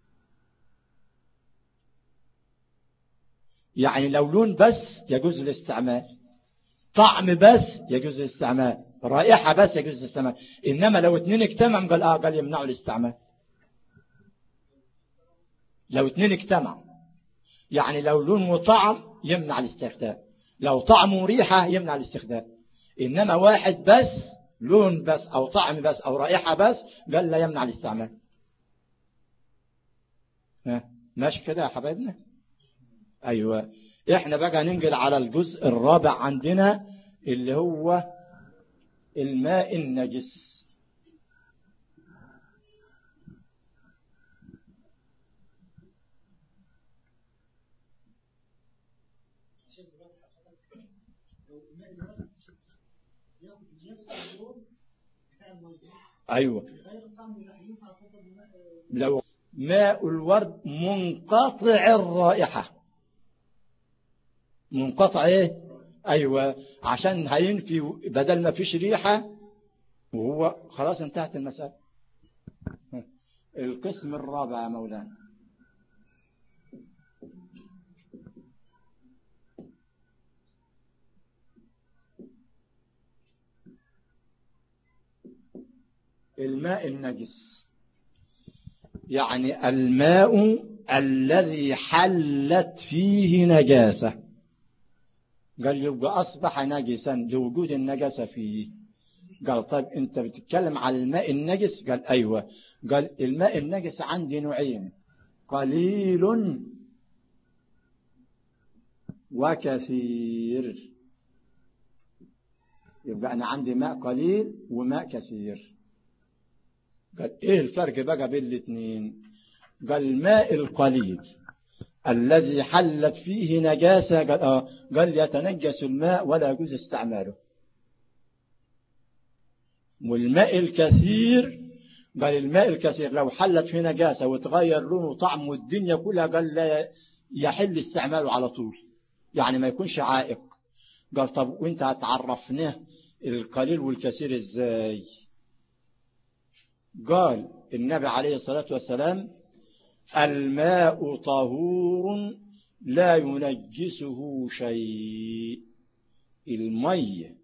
يعني لو لون بس يجوز الاستعمال، طعم بس يجوز الاستعمال، رائحه بس يجوز الاستعمال. انما لو اثنين اجتمعوا قال اه قال يمنعوا الاستعمال. لو اثنين اجتمعوا يعني لو لون وطعم يمنع الاستخدام، لو طعم وريحه يمنع الاستخدام. انما واحد بس، لون بس او طعم بس او رائحه بس، قال لا يمنع الاستعمال. ها ماشي كده يا حبايبنا؟ ايوه. احنا بقى ننقل على الجزء الرابع عندنا اللي هو الماء النجس. ايوه. لو ماء الورد منقطع الرائحه، منقطع ايه؟ ايوه، عشان هينفي بدل ما فيش ريحه، وهو خلاص انتهت المساله. القسم الرابع يا مولانا الماء النجس، يعني الماء الذي حلت فيه نجاسة. قال يبقى أصبح نجسا لوجود النجاسة فيه. قال طيب أنت بتتكلم على الماء النجس؟ قال أيوة. قال الماء النجس عندي نوعين، قليل وكثير. يبقى أنا عندي ماء قليل وماء كثير. قال إيه الفرق بقى بين الاثنين؟ قال الماء القليل الذي حلت فيه نجاسة قال, آه قال يتنجس الماء ولا يجوز استعماله. والماء الكثير قال الماء الكثير لو حلت فيه نجاسة وتغير لونه وطعمه والدنيا كلها قال لا يحل استعماله على طول، يعني ما يكونش عائق. قال طب وانت هتعرفناه القليل والكثير ازاي؟ قال النبي عليه الصلاة والسلام الماء طهور لا ينجسه شيء. المية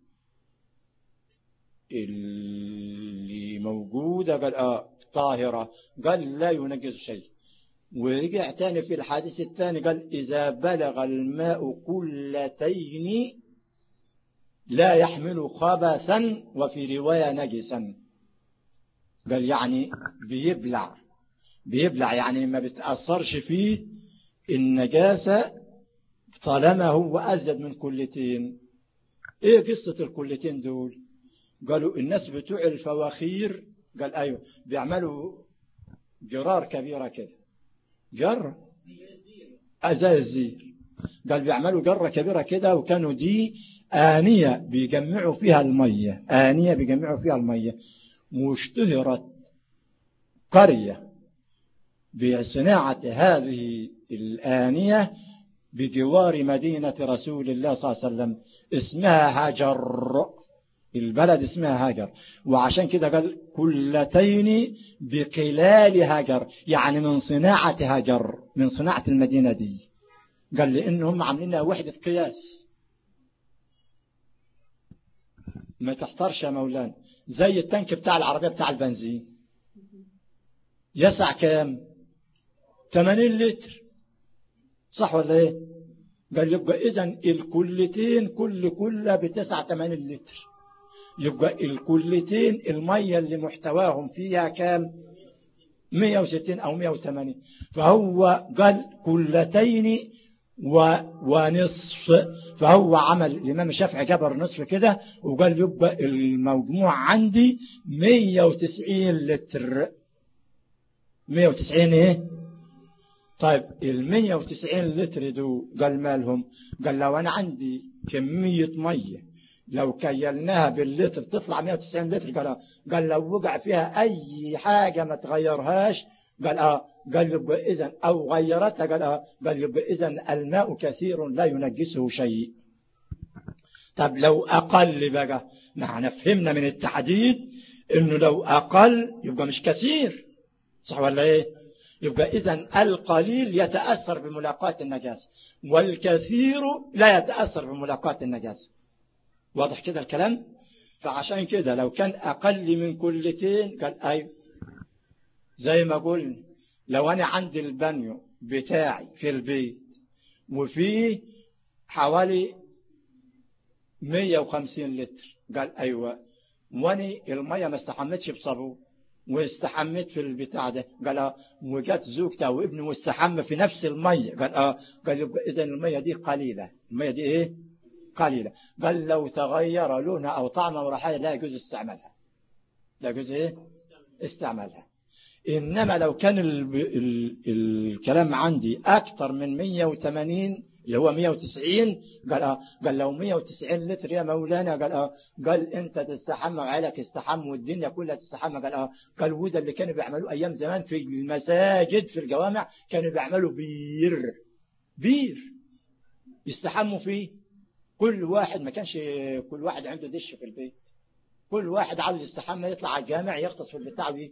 اللي موجودة قال آه طاهرة، قال لا ينجس شيء. ورجع تاني في الحديث الثاني قال إذا بلغ الماء قلتين لا يحمل خبثا، وفي رواية نجسا. قال يعني بيبلع بيبلع يعني ما بتأثرش فيه النجاسة طالما هو أزيد من كلتين. ايه قصة الكلتين دول؟ قالوا الناس بتوع الفواخير قال ايوه بيعملوا جرار كبيرة كده، جرة زي الزير. قال بيعملوا جرة كبيرة كده، وكانوا دي آنية بيجمعوا فيها المية، آنية بيجمعوا فيها المية. واشتهرت قرية بصناعة هذه الآنية بجوار مدينة رسول الله صلى الله عليه وسلم، اسمها هاجر. البلد اسمها هاجر، وعشان كده قال كلتين بقلال هاجر، يعني من صناعة هاجر، من صناعة المدينة دي. قال لأنهم عاملينها وحدة قياس. ما تحترش يا مولانا، زي التانك بتاع العربية بتاع البنزين يسع كام؟ ثمانين لتر، صح ولا ايه؟ قال يبقى اذن الكلتين كل كلة بتسع ثمانين لتر. يبقى الكلتين المية اللي محتواهم فيها كام؟ مئة وستين او مئة وثمانين. فهو قال كلتين ونصف. فهو عمل الإمام الشافعي جبر نصف كده وقال يبقى المجموع عندي مية وتسعين لتر. مية وتسعين ايه؟ طيب ال مية وتسعين لتر دو قال مالهم؟ قال لو أنا عندي كمية مية لو كيلناها باللتر تطلع مية وتسعين لتر. قال قال لو وقع فيها أي حاجة ما تغيرهاش قال اه قال يبقى إذن أو غيرتها قال اه قال يبقى إذن الماء كثير لا ينجسه شيء. طب لو أقل بقى، نحن فهمنا من التحديد إنه لو أقل يبقى مش كثير، صح ولا إيه؟ يبقى إذن القليل يتأثر بملاقاة النجاسة والكثير لا يتأثر بملاقاة النجاسة. واضح كده الكلام؟ فعشان كده لو كان أقل من كلتين قال أيوه، زي ما قلنا لو أنا عندي البانيو بتاعي في البيت وفيه حوالي مية وخمسين لتر قال أيوة، واني المية ما استحمتش بصابون واستحمت في البتاع ده قال اه، وجت زوجته وابنه واستحمى في نفس المية قال اه قال يبقى إذن المية دي قليلة. المية دي ايه؟ قليلة. قال لو تغير لونها أو طعمها ورائحتها لا يجوز استعمالها، لا يجوز ايه؟ استعمالها. إنما لو كان ال ال الكلام عندي أكثر من مية وثمانين اللي هو مية وتسعين قال آه قال لو مية وتسعين لتر يا مولانا قال آه قال أنت تستحمى وعيالك يستحمى والدنيا كلها تستحمى قال آه قال وده اللي كانوا بيعملوه أيام زمان في المساجد في الجوامع، كانوا بيعملوا بير بير يستحموا فيه. كل واحد ما كانش كل واحد عنده دش في البيت، كل واحد عاوز يستحمى يطلع على الجامع يغطس في البتاع ويجي،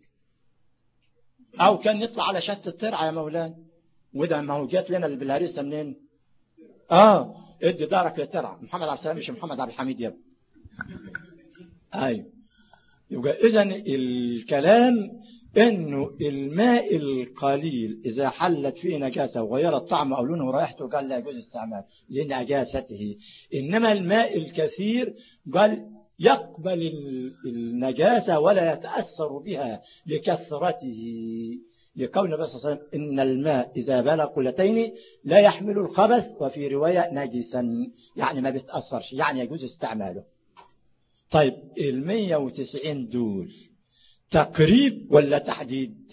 أو كان يطلع على شط الترعة يا مولانا. وده ما هو جات لنا البلهارسة منين؟ آه ادي دارك للترعة. محمد عبد السلام مش محمد عبد الحميد يا ابني. أيوه. يبقى إذن الكلام إنه الماء القليل إذا حلت فيه نجاسة وغيرت طعمه أو لونه ورائحته قال لا يجوز استعمال لنجاسته. إنما الماء الكثير قال يقبل النجاسة ولا يتأثر بها لكثرته، لقول النبي صلى الله عليه وسلم إن الماء إذا بلغ قلتين لا يحمل الخبث، وفي رواية نجسا، يعني ما بيتأثرش، يعني يجوز استعماله. طيب المية وتسعين دول تقريب ولا تحديد؟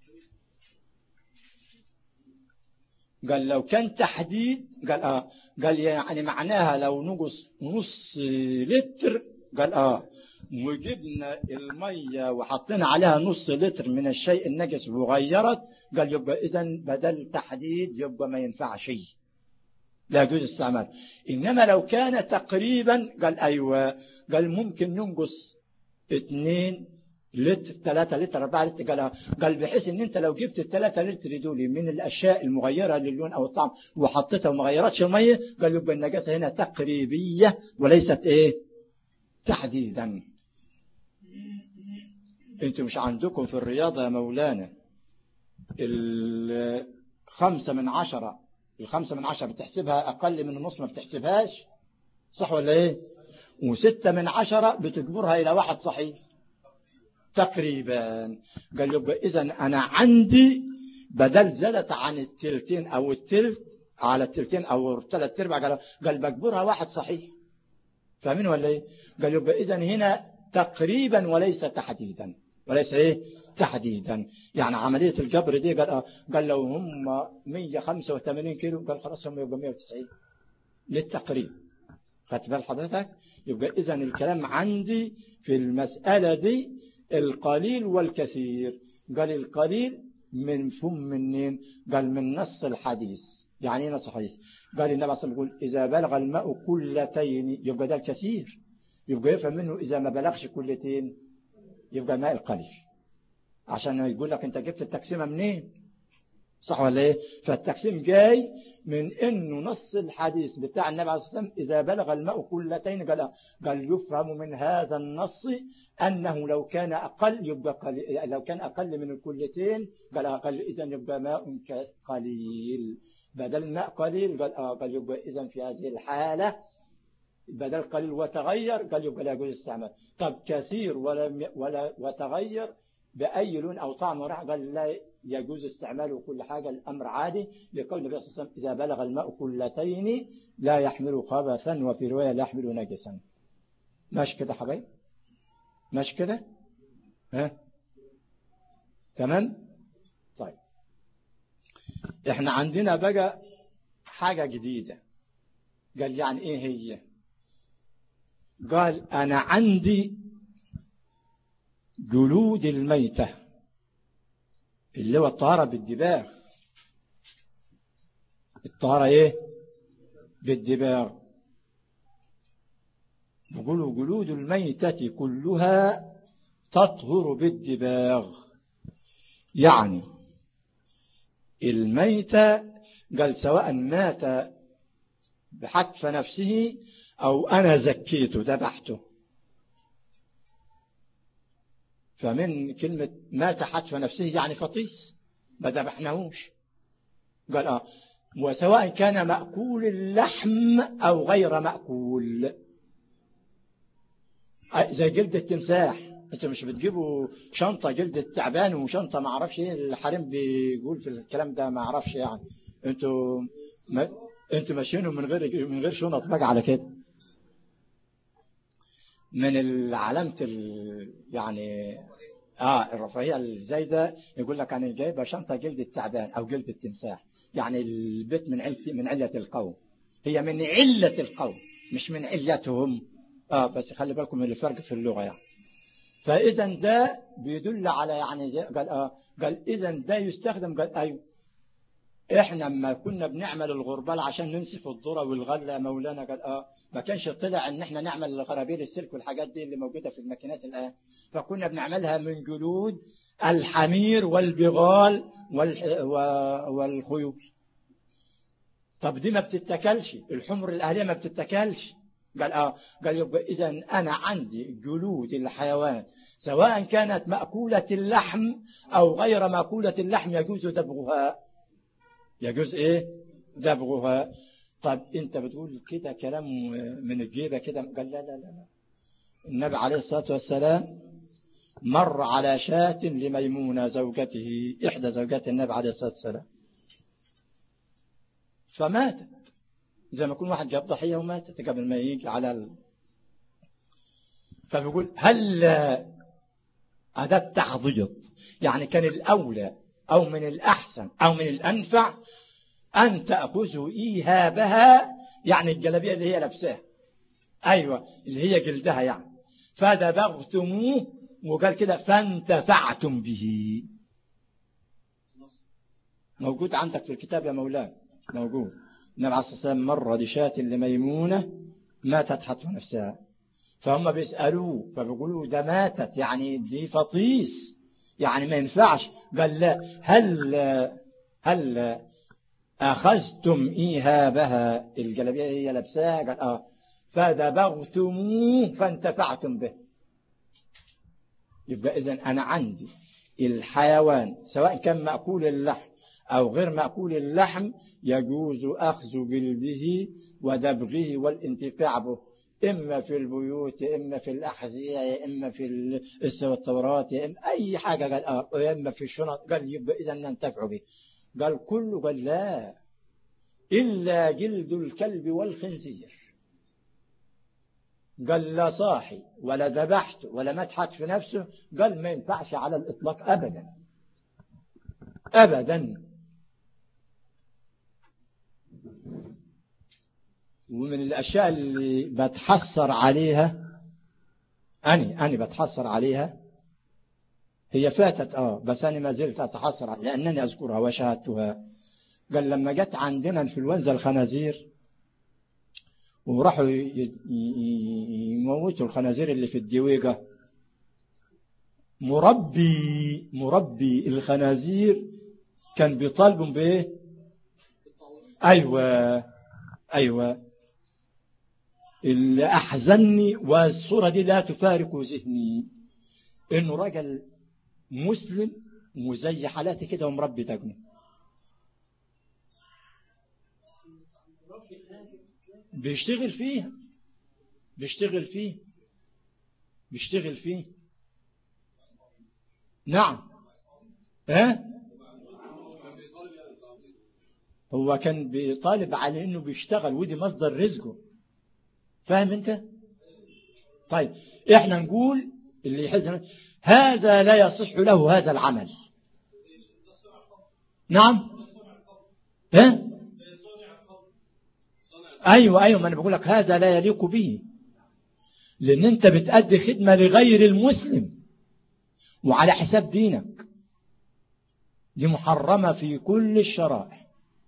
قال لو كان تحديد قال آه قال يعني معناها لو نقص نص لتر قال آه وجبنا المية وحطينا عليها نص لتر من الشيء النجس وغيرت قال يبقى إذن بدل تحديد يبقى ما ينفع شيء، لا يجوز استعمال. إنما لو كان تقريبا قال أيوة، قال ممكن ينقص اثنين لتر ثلاثة لتر أربعة لتر قال قال بحيث إن أنت لو جبت الثلاثة لتر دول من الأشياء المغيرة للون أو الطعم وحطيتها وما غيرتش المية قال يبقى النجاسة هنا تقريبية وليست إيه؟ تحديدا. أنتم مش عندكم في الرياضة يا مولانا الخمسة من عشرة الخمسة من عشرة بتحسبها أقل من النص ما بتحسبهاش، صح ولا إيه؟ وستة من عشرة بتجبرها إلى واحد صحيح تقريبا. قال يبقى إذن أنا عندي بدل زادت عن التلتين أو التلت على التلتين أو ثلاث أرباع قال قال بجبرها واحد صحيح. فاهمين ولا إيه؟ قال يبقى إذن هنا تقريبا وليس تحديدا، وليس إيه؟ تحديدا. يعني عملية الجبر دي قال آه قال لو هم مية وخمسة وثمانين كيلو قال خلاص هم يبقى مية وتسعين للتقريب. خدت بال حضرتك؟ يبقى إذن الكلام عندي في المسألة دي القليل والكثير. قال القليل من فم منين؟ قال من نص الحديث. يعني ايه نص الحديث؟ قال النبي صلى الله عليه وسلم يقول إذا بلغ الماء كلتين يبقى ده الكثير، يبقى يفهم منه إذا ما بلغش كلتين يبقى الماء القليل، عشان يقول لك أنت جبت التقسيمة منين؟ صح ولا إيه؟ فالتقسيم جاي من إنه نص الحديث بتاع النبي عليه الصلاة والسلام إذا بلغ الماء كلتين قال قال يفهم من هذا النص أنه لو كان أقل يبقى قليل، لو كان أقل من الكلتين قال أقل إذن يبقى ماء قليل، بدل ماء قليل قال آه قال يبقى إذن في هذه الحالة بدل قليل وتغير قال يبقى لا يجوز استعمال. طب كثير ولا ولا وتغير بأي لون أو طعم ورح قال لا يجوز استعماله كل حاجة، الأمر عادي، لقول النبي صلى الله عليه وسلم إذا بلغ الماء كلتين لا يحمل خبثا، وفي رواية لا يحمل نجسا. ماشي كده حبايب؟ ماشي كده؟ ها تمام؟ طيب احنا عندنا بقى حاجة جديدة. قال يعني ايه هي؟ قال انا عندي جلود الميتة اللي هو الطهارة بالدباغ. الطهارة ايه؟ بالدباغ. بيقولوا جلود الميتة كلها تطهر بالدباغ. يعني الميتة قال سواء مات بحتف نفسه أو أنا زكيته ذبحته. فمن كلمة مات حتف نفسه يعني فطيس ما ذبحناهوش. قال آه وسواء كان مأكول اللحم أو غير مأكول، زي جلد التمساح. انتوا مش بتجيبوا شنطة جلد التعبان وشنطة ما اعرفش ايه، الحريم بيقول في الكلام ده ما اعرفش يعني. انتوا ما انتوا ماشيينهم من غير من غير شنط بقى على كده. من العلامة ال... يعني اه الرفاهية الزايدة يقول لك انا جايبه شنطة جلد التعبان او جلد التمساح، يعني البيت من علة من علة القوم. هي من علة القوم مش من علتهم. اه بس خلي بالكم من الفرق في اللغة يعني. فإذا ده بيدل على يعني قال آه قال إذا ده يستخدم. قال أيوه إحنا لما كنا بنعمل الغربال عشان ننسف الذرة والغلة مولانا قال آه ما كانش طلع إن إحنا نعمل غرابيل السلك والحاجات دي اللي موجودة في الماكينات الآن، فكنا بنعملها من جلود الحمير والبغال والخيول. طب دي ما بتتكلش، الحمر الأهلية ما بتتكلش. قال آه قال يبقى إذا أنا عندي جلود الحيوان سواء كانت مأكولة اللحم أو غير مأكولة اللحم يجوز دبغها. يجوز إيه؟ دبغها. طب أنت بتقول كده كلام من الجيبة كده؟ قال لا لا لا. النبي عليه الصلاة والسلام مر على شاة لميمونة زوجته، إحدى زوجات النبي عليه الصلاة والسلام، فماتت زي ما يكون واحد جاب ضحية وماتت قبل ما يجي على ال... فبيقول هل هذا التحضيض يعني كان الأولى أو من الأحسن أو من الأنفع أن تأخذوا إيهابها، يعني الجلابية اللي هي لابساها، أيوة اللي هي جلدها يعني، فدبغتموه وقال كده فانتفعتم به. موجود عندك في الكتاب يا مولانا، موجود. النبي عليه الصلاة والسلام مر لشاة لميمونة ماتت حتف نفسها، فهم بيسألوه فبيقولوا ده ماتت يعني دي فطيس يعني ما ينفعش. قال لا هل هل أخذتم إيهابها الجلابية هي لابساها؟ قال آه فدبغتموه فانتفعتم به. يبقى إذن أنا عندي الحيوان سواء كان مأكول اللحم أو غير مأكول اللحم يجوز أخذ جلده ودبغه والانتفاع به، إما في البيوت إما في الأحذية إما في التورات إما أي حاجة. قال آه إما في الشنط. قال يبقى إذا ننتفع به. قال كله؟ قال لا إلا جلد الكلب والخنزير. قال لا صاحي ولا ذبحت ولا متحت في نفسه. قال ما ينفعش على الإطلاق أبدا أبدا. ومن الأشياء اللي بتحسر عليها أنا أنا بتحسر عليها هي فاتت آه بس أنا ما زلت أتحسر لأنني أذكرها وشاهدتها. قال لما جت عندنا انفلونزا الخنازير وراحوا يموتوا الخنازير اللي في الدويقة، مربي مربي الخنازير كان بيطالبهم بإيه؟ أيوة أيوة. اللي أحزنني والصورة دي لا تفارق ذهني إنه رجل مسلم وزي حالاتي كده ومربي دجنه، بيشتغل فيها بيشتغل فيه بيشتغل فيه نعم ها هو كان بيطالب على انه بيشتغل ودي مصدر رزقه. فاهم انت؟ طيب احنا نقول اللي يحز هذا لا يصح له هذا العمل. نعم. ها؟ ايوه ايوه، ما انا بقول لك هذا لا يليق به، لان انت بتأدي خدمة لغير المسلم وعلى حساب دينك، دي محرمة في كل الشرائع،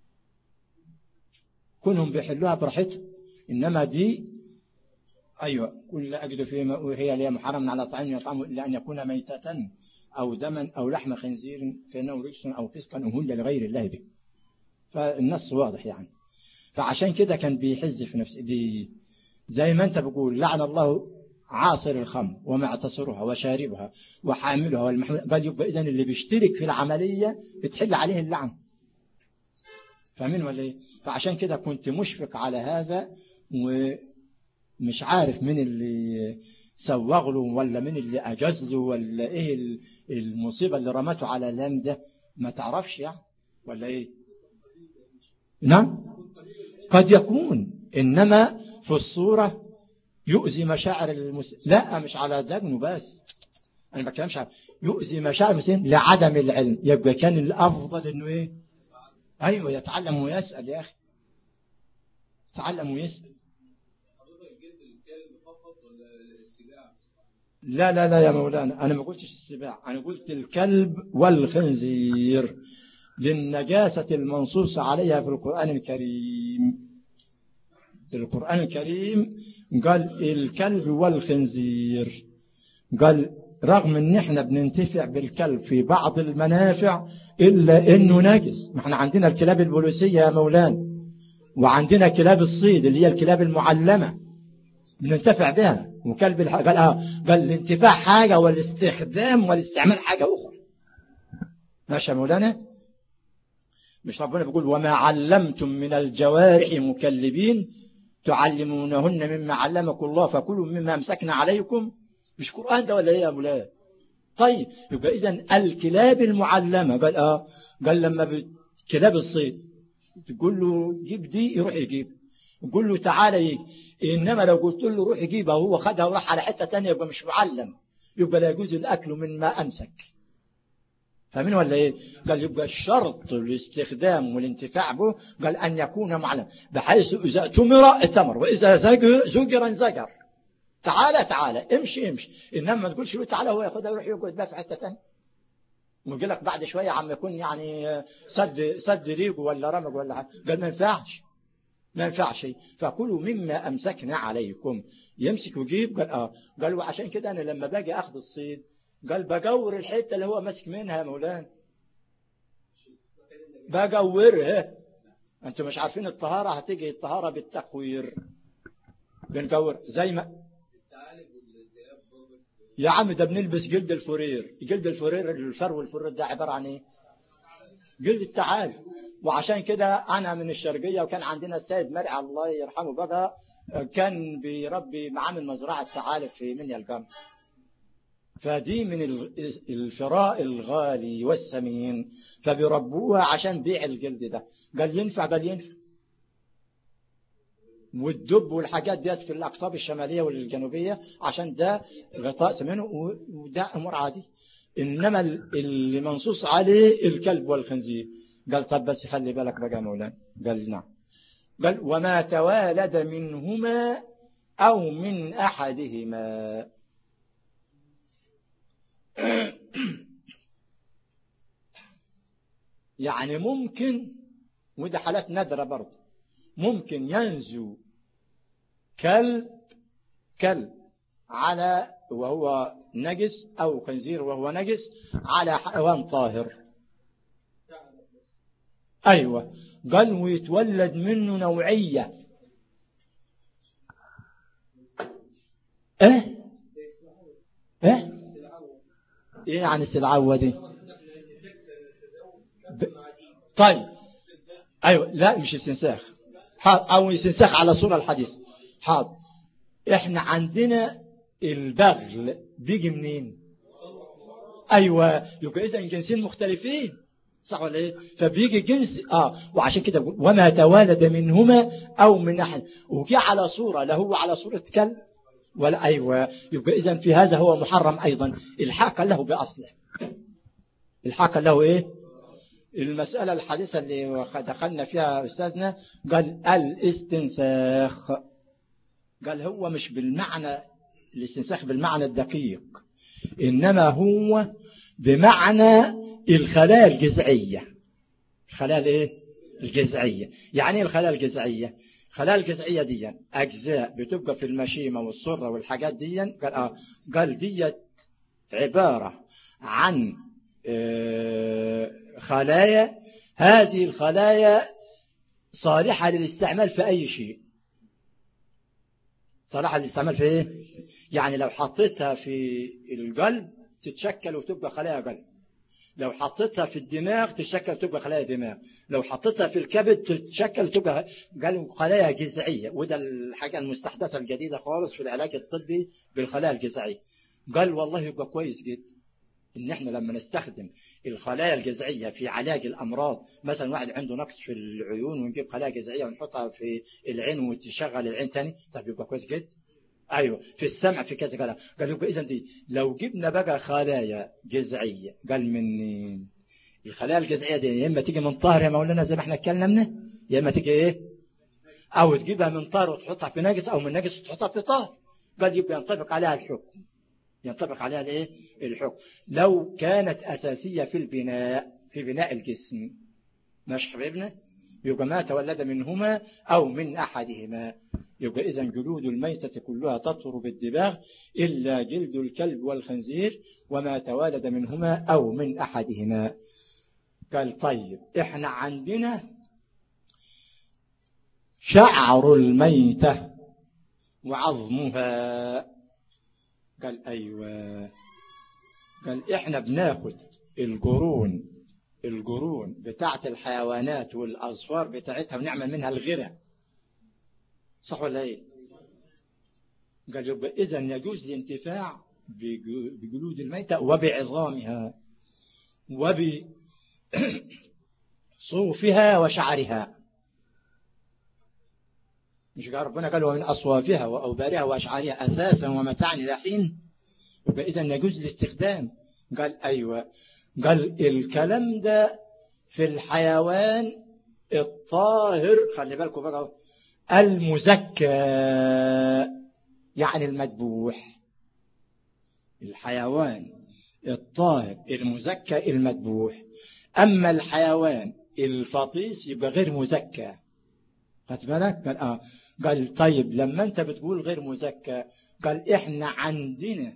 كلهم بيحلوها براحتهم، انما دي ايوه كل اجد فيما اوحي الي محرم على طعام يطعمه الا ان يكون ميتة او دما او لحم خنزير فانه رجس او فسقا اهل لغير الله به. فالنص واضح يعني. فعشان كده كان بيحز في نفسه دي، زي ما انت بقول لعن الله عاصر الخمر ومعتصرها وشاربها وحاملها والمحمول، قال يبقى اذن اللي بيشترك في العملية بتحل عليه اللعن. فاهمين ولا ايه؟ فعشان كده كنت مشفق على هذا، ومش عارف من اللي سوغ له ولا من اللي اجاز له ولا ايه المصيبة اللي رمته على اللام ده، ما تعرفش يعني ولا ايه؟ نعم قد يكون، انما في الصورة يؤذي مشاعر المسلم. لا مش على دجنه بس، انا ما بتكلمش على يؤذي مشاعر المسلم لعدم العلم. يبقى كان الافضل انه ايه؟ ايوه يتعلم ويسأل يا اخي، يتعلم ويسأل. لا لا لا يا مولانا، انا ما قلتش السباع، انا قلت الكلب والخنزير للنجاسة المنصوص عليها في القرآن الكريم. القرآن الكريم قال الكلب والخنزير، قال رغم ان احنا بننتفع بالكلب في بعض المنافع الا انه نجس. ما احنا عندنا الكلاب البوليسية يا مولانا، وعندنا كلاب الصيد اللي هي الكلاب المعلمة بننتفع بها، وكلب الح... قال اه قال الانتفاع حاجة والاستخدام والاستعمال حاجة اخرى. ماشي يا مولانا؟ مش ربنا بيقول وما علمتم من الجوارح مكلبين تعلمونهن مما علمكم الله فكلوا مما امسكنا عليكم؟ مش قرآن ده ولا ايه يا مولانا؟ طيب يبقى اذا الكلاب المعلمة قال اه قال لما كلاب الصيد تقول له جيب دي يروح يجيب، تقول له تعالى يجي. انما لو قلت له روح يجيبها وهو خدها وراح على حتة تانية يبقى مش معلم، يبقى لا يجوز الاكل مما امسك. فاهمين ولا ايه؟ قال يبقى الشرط الاستخدام والانتفاع به قال ان يكون معلم، بحيث اذا تمر اتمر واذا زجر انزجر. تعالى تعالى امشي امشي، انما ما تقولش له تعالى هو ياخدها ويروح يقعد بقى في حته ثانيه، ويجي لك بعد شويه عم يكون يعني سد سد ريقه ولا رمج ولا حاجه. قال ما ينفعش ما ينفعش، فكلوا مما امسكنا عليكم. يمسك ويجيب قال اه قال وعشان كده انا لما باجي اخذ الصيد قال بجور الحته اللي هو ماسك منها يا مولانا، بجورها. انتوا مش عارفين الطهاره هتيجي الطهاره بالتقوير، بنجور زي ما يا عم ده بنلبس جلد الفرير. جلد الفرير الفرو والفرير ده عبارة عن ايه؟ جلد التعالي. وعشان كده انا من الشرقية، وكان عندنا السيد مرعي الله يرحمه بقى كان بيربي معامل مزرعة تعالي في منيا الجامع، فدي من الفراء الغالي والثمين، فبيربوها عشان بيع الجلد ده. قال ينفع قال ينفع. والدب والحاجات ديت في الأقطاب الشمالية والجنوبية عشان ده غطاء ثمنه، وده أمور عادي. إنما اللي منصوص عليه الكلب والخنزير. قال طب بس خلي بالك بقى مولانا. قال نعم. قال وما توالد منهما أو من أحدهما. يعني ممكن، وده حالات نادرة برضه، ممكن ينزو كلب كلب على وهو نجس أو خنزير وهو نجس على حيوان طاهر. أيوة قال ويتولد منه نوعية. إيه إيه إيه يعني السلعوة دي؟ ب... طيب أيوة لا مش استنساخ أو استنساخ على صورة الحديث. حاضر. إحنا عندنا البغل بيجي منين؟ أيوة يبقى إذا جنسين مختلفين. صح ولا ايه؟ فبيجي جنس اه وعشان كده بقول وما توالد منهما او من احد، وجي على صوره لا هو على صوره كلب ولا ايوه، يبقى اذا في هذا هو محرم ايضا الحاقا له باصله. الحاقا له ايه؟ المساله الحديثه اللي دخلنا فيها استاذنا قال الاستنساخ، قال هو مش بالمعنى الاستنساخ بالمعنى الدقيق، انما هو بمعنى الخلايا الجذعيه. الخلايا ايه؟ الجذعيه. يعني ايه الخلايا الجذعيه؟ الخلايا الجذعيه دي اجزاء بتبقى في المشيمه والسره والحاجات دي. قال اه قال دي عباره عن آه خلايا، هذه الخلايا صالحه للاستعمال في اي شيء. صالحه للاستعمال في ايه؟ يعني لو حطيتها في القلب تتشكل وتبقى خلايا قلب، لو حطيتها في الدماغ تتشكل تبقى خلايا دماغ، لو حطيتها في الكبد تتشكل تبقى قالوا خلايا جذعيه. وده الحاجه المستحدثه الجديده خالص في العلاج الطبي بالخلايا الجذعيه. قال والله يبقى كويس جدا ان احنا لما نستخدم الخلايا الجذعيه في علاج الامراض، مثلا واحد عنده نقص في العيون ونجيب خلايا جذعيه ونحطها في العين وتشغل العين ثاني، طب يبقى كويس جدا. ايوه في السمع في كذا كذا. قال يبقى اذا دي لو جبنا بقى خلايا جذعيه، قال من الخلايا الجذعيه دي يا اما تيجي من طاهر يا مولانا زي ما احنا اتكلمنا، يا اما تيجي ايه او تجيبها من طاهر وتحطها في نجس، او من نجس وتحطها في طاهر. قال يبقى ينطبق عليها الحكم، ينطبق عليها الايه الحكم لو كانت اساسيه في البناء، في بناء الجسم. ماشي حبيبنا؟ يبقى ما تولد منهما او من احدهما. يبقى إذن جلود الميتة كلها تطهر بالدباغ إلا جلد الكلب والخنزير وما توالد منهما أو من أحدهما. قال طيب إحنا عندنا شعر الميتة وعظمها. قال أيوة. قال إحنا بناخد القرون القرون بتاعت الحيوانات والأظفار بتاعتها ونعمل منها الغرة، صح ولا ايه؟ قال يبقى اذا يجوز الانتفاع بجلود الميتة وبعظامها وبصوفها وشعرها. مش قال ربنا قال ومن أصوافها وأوبارها وأشعارها أثاثا ومتاعا إلى حين؟ يبقى إذا يجوز الاستخدام. قال أيوة. قال الكلام ده في الحيوان الطاهر، خلي بالكم بقى، المزكى يعني المذبوح. الحيوان الطاهر المزكى المذبوح. أما الحيوان الفطيس يبقى غير مزكى. خدت بالك؟ قال آه. قال طيب لما أنت بتقول غير مزكى، قال إحنا عندنا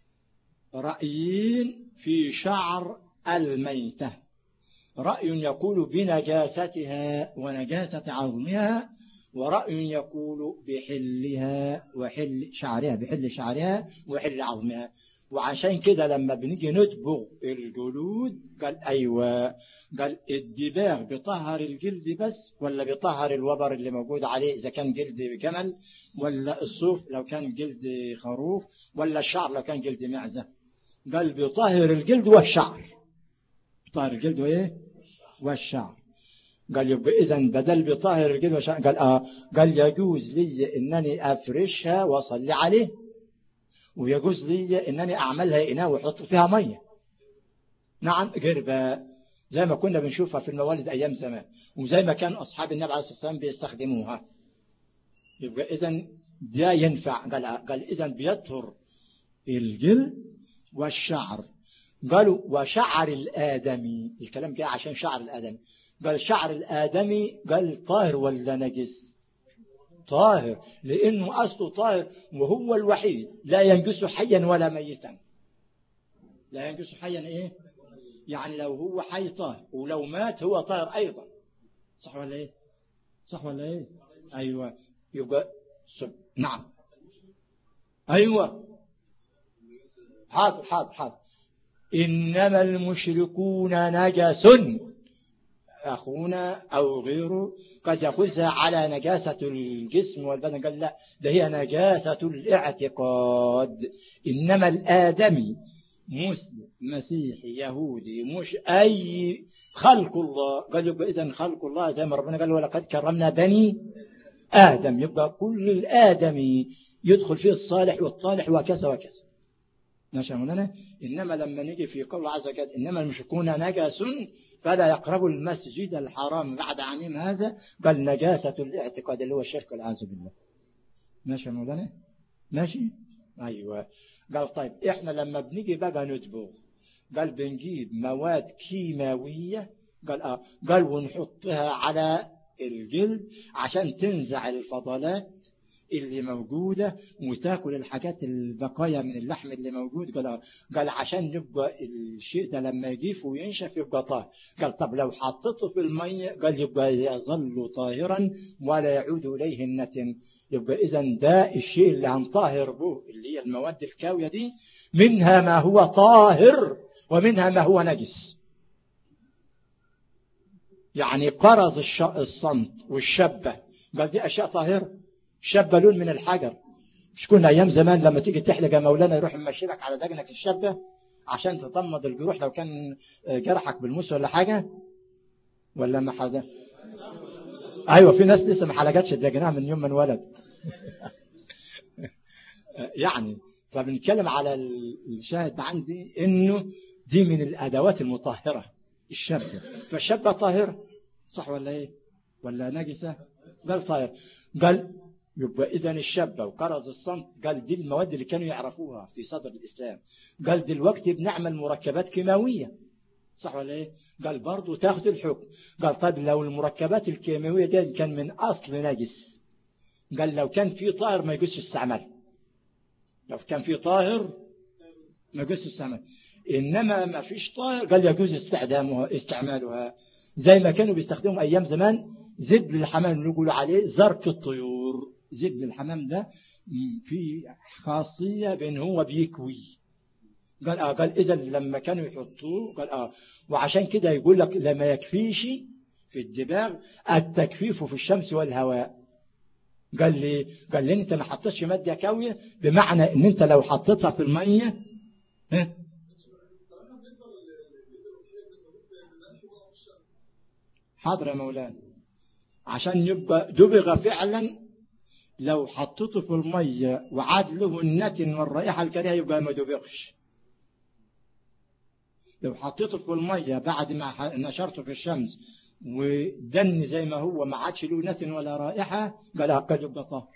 رأيين في شعر الميتة. رأي يقول بنجاستها ونجاسة عظمها، ورأي يقول بحلها وحل شعرها، بحل شعرها وحل عظمها. وعشان كده لما بنيجي نتبغ الجلود قال أيوة. قال الدباغ بطهر الجلد بس ولا بطهر الوبر اللي موجود عليه إذا كان جلد جمل، ولا الصوف لو كان جلد خروف، ولا الشعر لو كان جلد معزة؟ قال بطهر الجلد والشعر. بطهر الجلد وإيه؟ والشعر. قال يبقى إذن بدل بطاهر الجلد والشعر. قال آه. قال يجوز لي إنني أفرشها وأصلي عليه، ويجوز لي إنني أعملها إناء وأحط فيها مية. نعم قربة زي ما كنا بنشوفها في الموالد أيام زمان، وزي ما كان أصحاب النبي عليه الصلاة والسلام بيستخدموها. يبقى إذن ده ينفع. قال آه. قال إذن بيطهر الجلد والشعر. قالوا وشعر الآدمي، الكلام جاء عشان شعر الآدمي. قال شعر الآدمي قال طاهر ولا نجس؟ طاهر، لأنه أصله طاهر وهو الوحيد لا ينجس حيا ولا ميتا. لا ينجس حيا إيه؟ يعني لو هو حي طاهر، ولو مات هو طاهر أيضا. صح ولا إيه؟ صح ولا إيه؟ أيوة. يبقى سب... نعم أيوة. حاضر حاضر حاضر. إنما المشركون نجس، أخونا أو غيره قد يقولها على نجاسة الجسم والبدن. قال لا، ده هي نجاسة الاعتقاد. إنما الآدمي مسلم مسيحي يهودي مش أي خلق الله، قال يبقى إذن خلق الله زي ما ربنا قال ولقد كرمنا بني آدم، يبقى كل الآدمي يدخل فيه الصالح والطالح وكذا وكذا. نشأنا. إنما لما نيجي في قول عز وجل إنما المشركون نجس فلا يقربوا المسجد الحرام بعد عامهم هذا، قال نجاسة الاعتقاد اللي هو الشرك والعياذ بالله. ماشي يا مولانا؟ ماشي؟ أيوة. قال طيب إحنا لما بنيجي بقى ندبغ، قال بنجيب مواد كيماوية، قال آه قال ونحطها على الجلد عشان تنزع الفضلات اللي موجودة وتاكل الحاجات البقايا من اللحم اللي موجود. قال قال عشان يبقى الشيء ده لما يجيف وينشف يبقى طاهر. قال طب لو حطيته في المية قال يبقى يظل طاهرا ولا يعود إليه النتن. يبقى إذن ده الشيء اللي هنطهر به اللي هي المواد الكاوية دي، منها ما هو طاهر ومنها ما هو نجس. يعني قرض الصمت والشبة قال دي أشياء طاهرة. الشبة لون من الحجر، مش كنا أيام زمان لما تيجي تحلق يا مولانا يروح يمشيلك على دقنك الشبة عشان تضمد الجروح لو كان جرحك بالموس ولا حاجة ولا ما حدا. أيوة في ناس لسه ما حلقتش دقنها من يوم من ولد. يعني فبنتكلم على الشاهد عندي إنه دي من الأدوات المطهرة الشبة. فالشبة طاهرة صح ولا إيه ولا نجسة؟ قال طاهر. قال يبقى إذن الشبة وقرض الصمت قال دي المواد اللي كانوا يعرفوها في صدر الإسلام. قال دلوقتي بنعمل مركبات كيماوية صح ولا إيه؟ قال برضو تاخذ الحكم. قال طيب لو المركبات الكيماوية دي كان من أصل نجس، قال لو كان في طاهر ما يجوزش استعمال. لو كان في طاهر ما يجوزش استعمال، إنما ما فيش طاهر قال يجوز استخدامها استعمالها. زي ما كانوا بيستخدموا أيام زمان زبد الحمام اللي يقولوا عليه زرق الطيور. زبد الحمام ده في خاصية بأن هو بيكوي. قال آه قال إذا لما كانوا يحطوه قال آه وعشان كده يقول لك لما يكفيش في الدباغ التكفيف في الشمس والهواء. قال لي قال لي انت ما حطيتش مادة كاوية، بمعنى ان انت لو حطيتها في المية ها حاضر يا مولانا عشان يبقى دبغ فعلا. لو حطيته في المية وعاد له النتن والرائحة الكريهة يبقى ما دبغش. لو حطيته في المية بعد ما نشرته في الشمس ودن زي ما هو ما عادش له نتن ولا رائحة قال قد يبقى طاهر.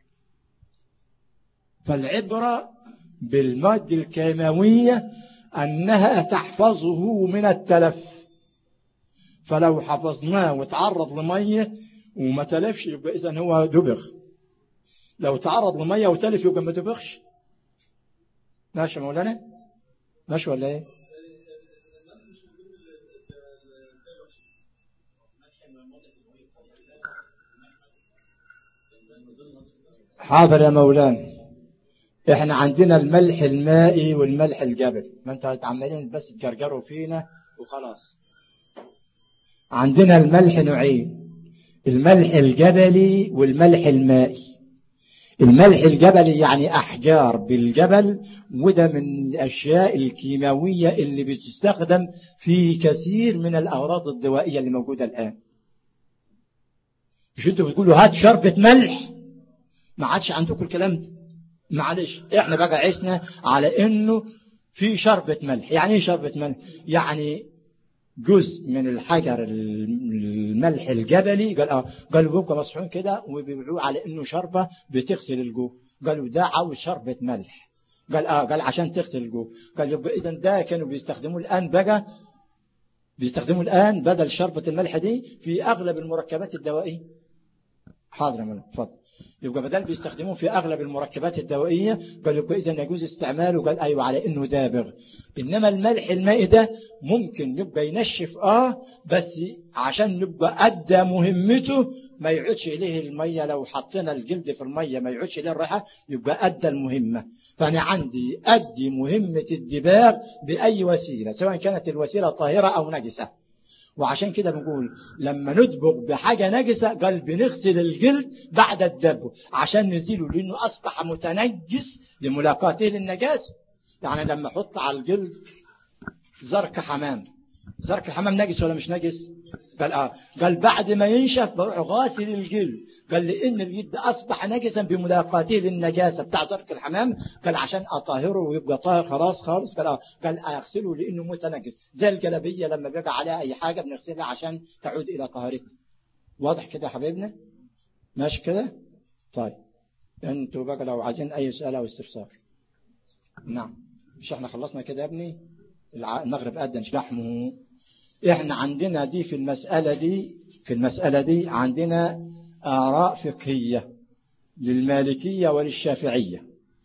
فالعبرة بالمادة الكيماوية أنها تحفظه من التلف. فلو حفظناه وتعرض لمية وما تلفش يبقى إذن هو دبغ. لو تعرض لمية وتلف يبقى ما دبغش. ماشي مولانا؟ ماشي ولا ايه؟ حاضر يا مولانا. احنا عندنا الملح المائي والملح الجبلي، ما انتوا عمالين بس تجرجروا فينا وخلاص. عندنا الملح نوعين، الملح الجبلي والملح المائي. الملح الجبلي يعني أحجار بالجبل، وده من الأشياء الكيماوية اللي بتستخدم في كثير من الأغراض الدوائية اللي موجودة الآن. مش انتوا بتقولوا هات شربة ملح؟ ما عادش عندكم الكلام ده. معلش احنا بقى عشنا على انه في شربة ملح. يعني ايه شربة ملح؟ يعني جزء من الحجر الملح الجبلي قال اه قالوا بيبقى مصحون كده وبيبيعوه على انه شربة بتغسل الجو. قالوا ده عاوز شربة ملح. قال اه قال عشان تغسل الجو. قال يبقى اذا ده كانوا بيستخدموه الان بقى بيستخدموه الان بدل شربة الملح دي في اغلب المركبات الدوائية. حاضر يا مولانا اتفضل. يبقى بدل بيستخدموه في أغلب المركبات الدوائية قال يبقى إذا يجوز استعماله. قال أيوة على إنه دابغ. إنما الملح المائي ده ممكن يبقى ينشف آه بس عشان يبقى أدى مهمته ما يعودش إليه المية. لو حطينا الجلد في المية ما يعودش إليه الريحة يبقى أدى المهمة. فأنا عندي أدي مهمة الدباغ بأي وسيلة سواء كانت الوسيلة طاهرة أو نجسة. وعشان كده بنقول لما ندبغ بحاجة نجسة قال بنغسل الجلد بعد الدبغ عشان نزيله لأنه أصبح متنجس لملاقاته للنجاسة. يعني لما أحط على الجلد زرك حمام، زرك الحمام نجس ولا مش نجس؟ قال اه. قال بعد ما ينشف بروح غاسل الجلد، قال لان الجلد اصبح نجسا بملاقاته للنجاسه بتاع زرك الحمام، قال عشان اطهره ويبقى طاهر خلاص خالص، قال اه قال اغسله لانه متنجس، زي الجلابيه لما بيقع عليها اي حاجه بنغسلها عشان تعود الى طهارتها. واضح كده يا حبايبنا؟ ماشي كده؟ طيب انتوا بقى لو عايزين اي سؤال او استفسار. نعم. مش احنا خلصنا كده يا ابني؟ المغرب أذن لحمه. احنا عندنا دي في المسألة دي في المسألة دي عندنا آراء فقهية للمالكية وللشافعية.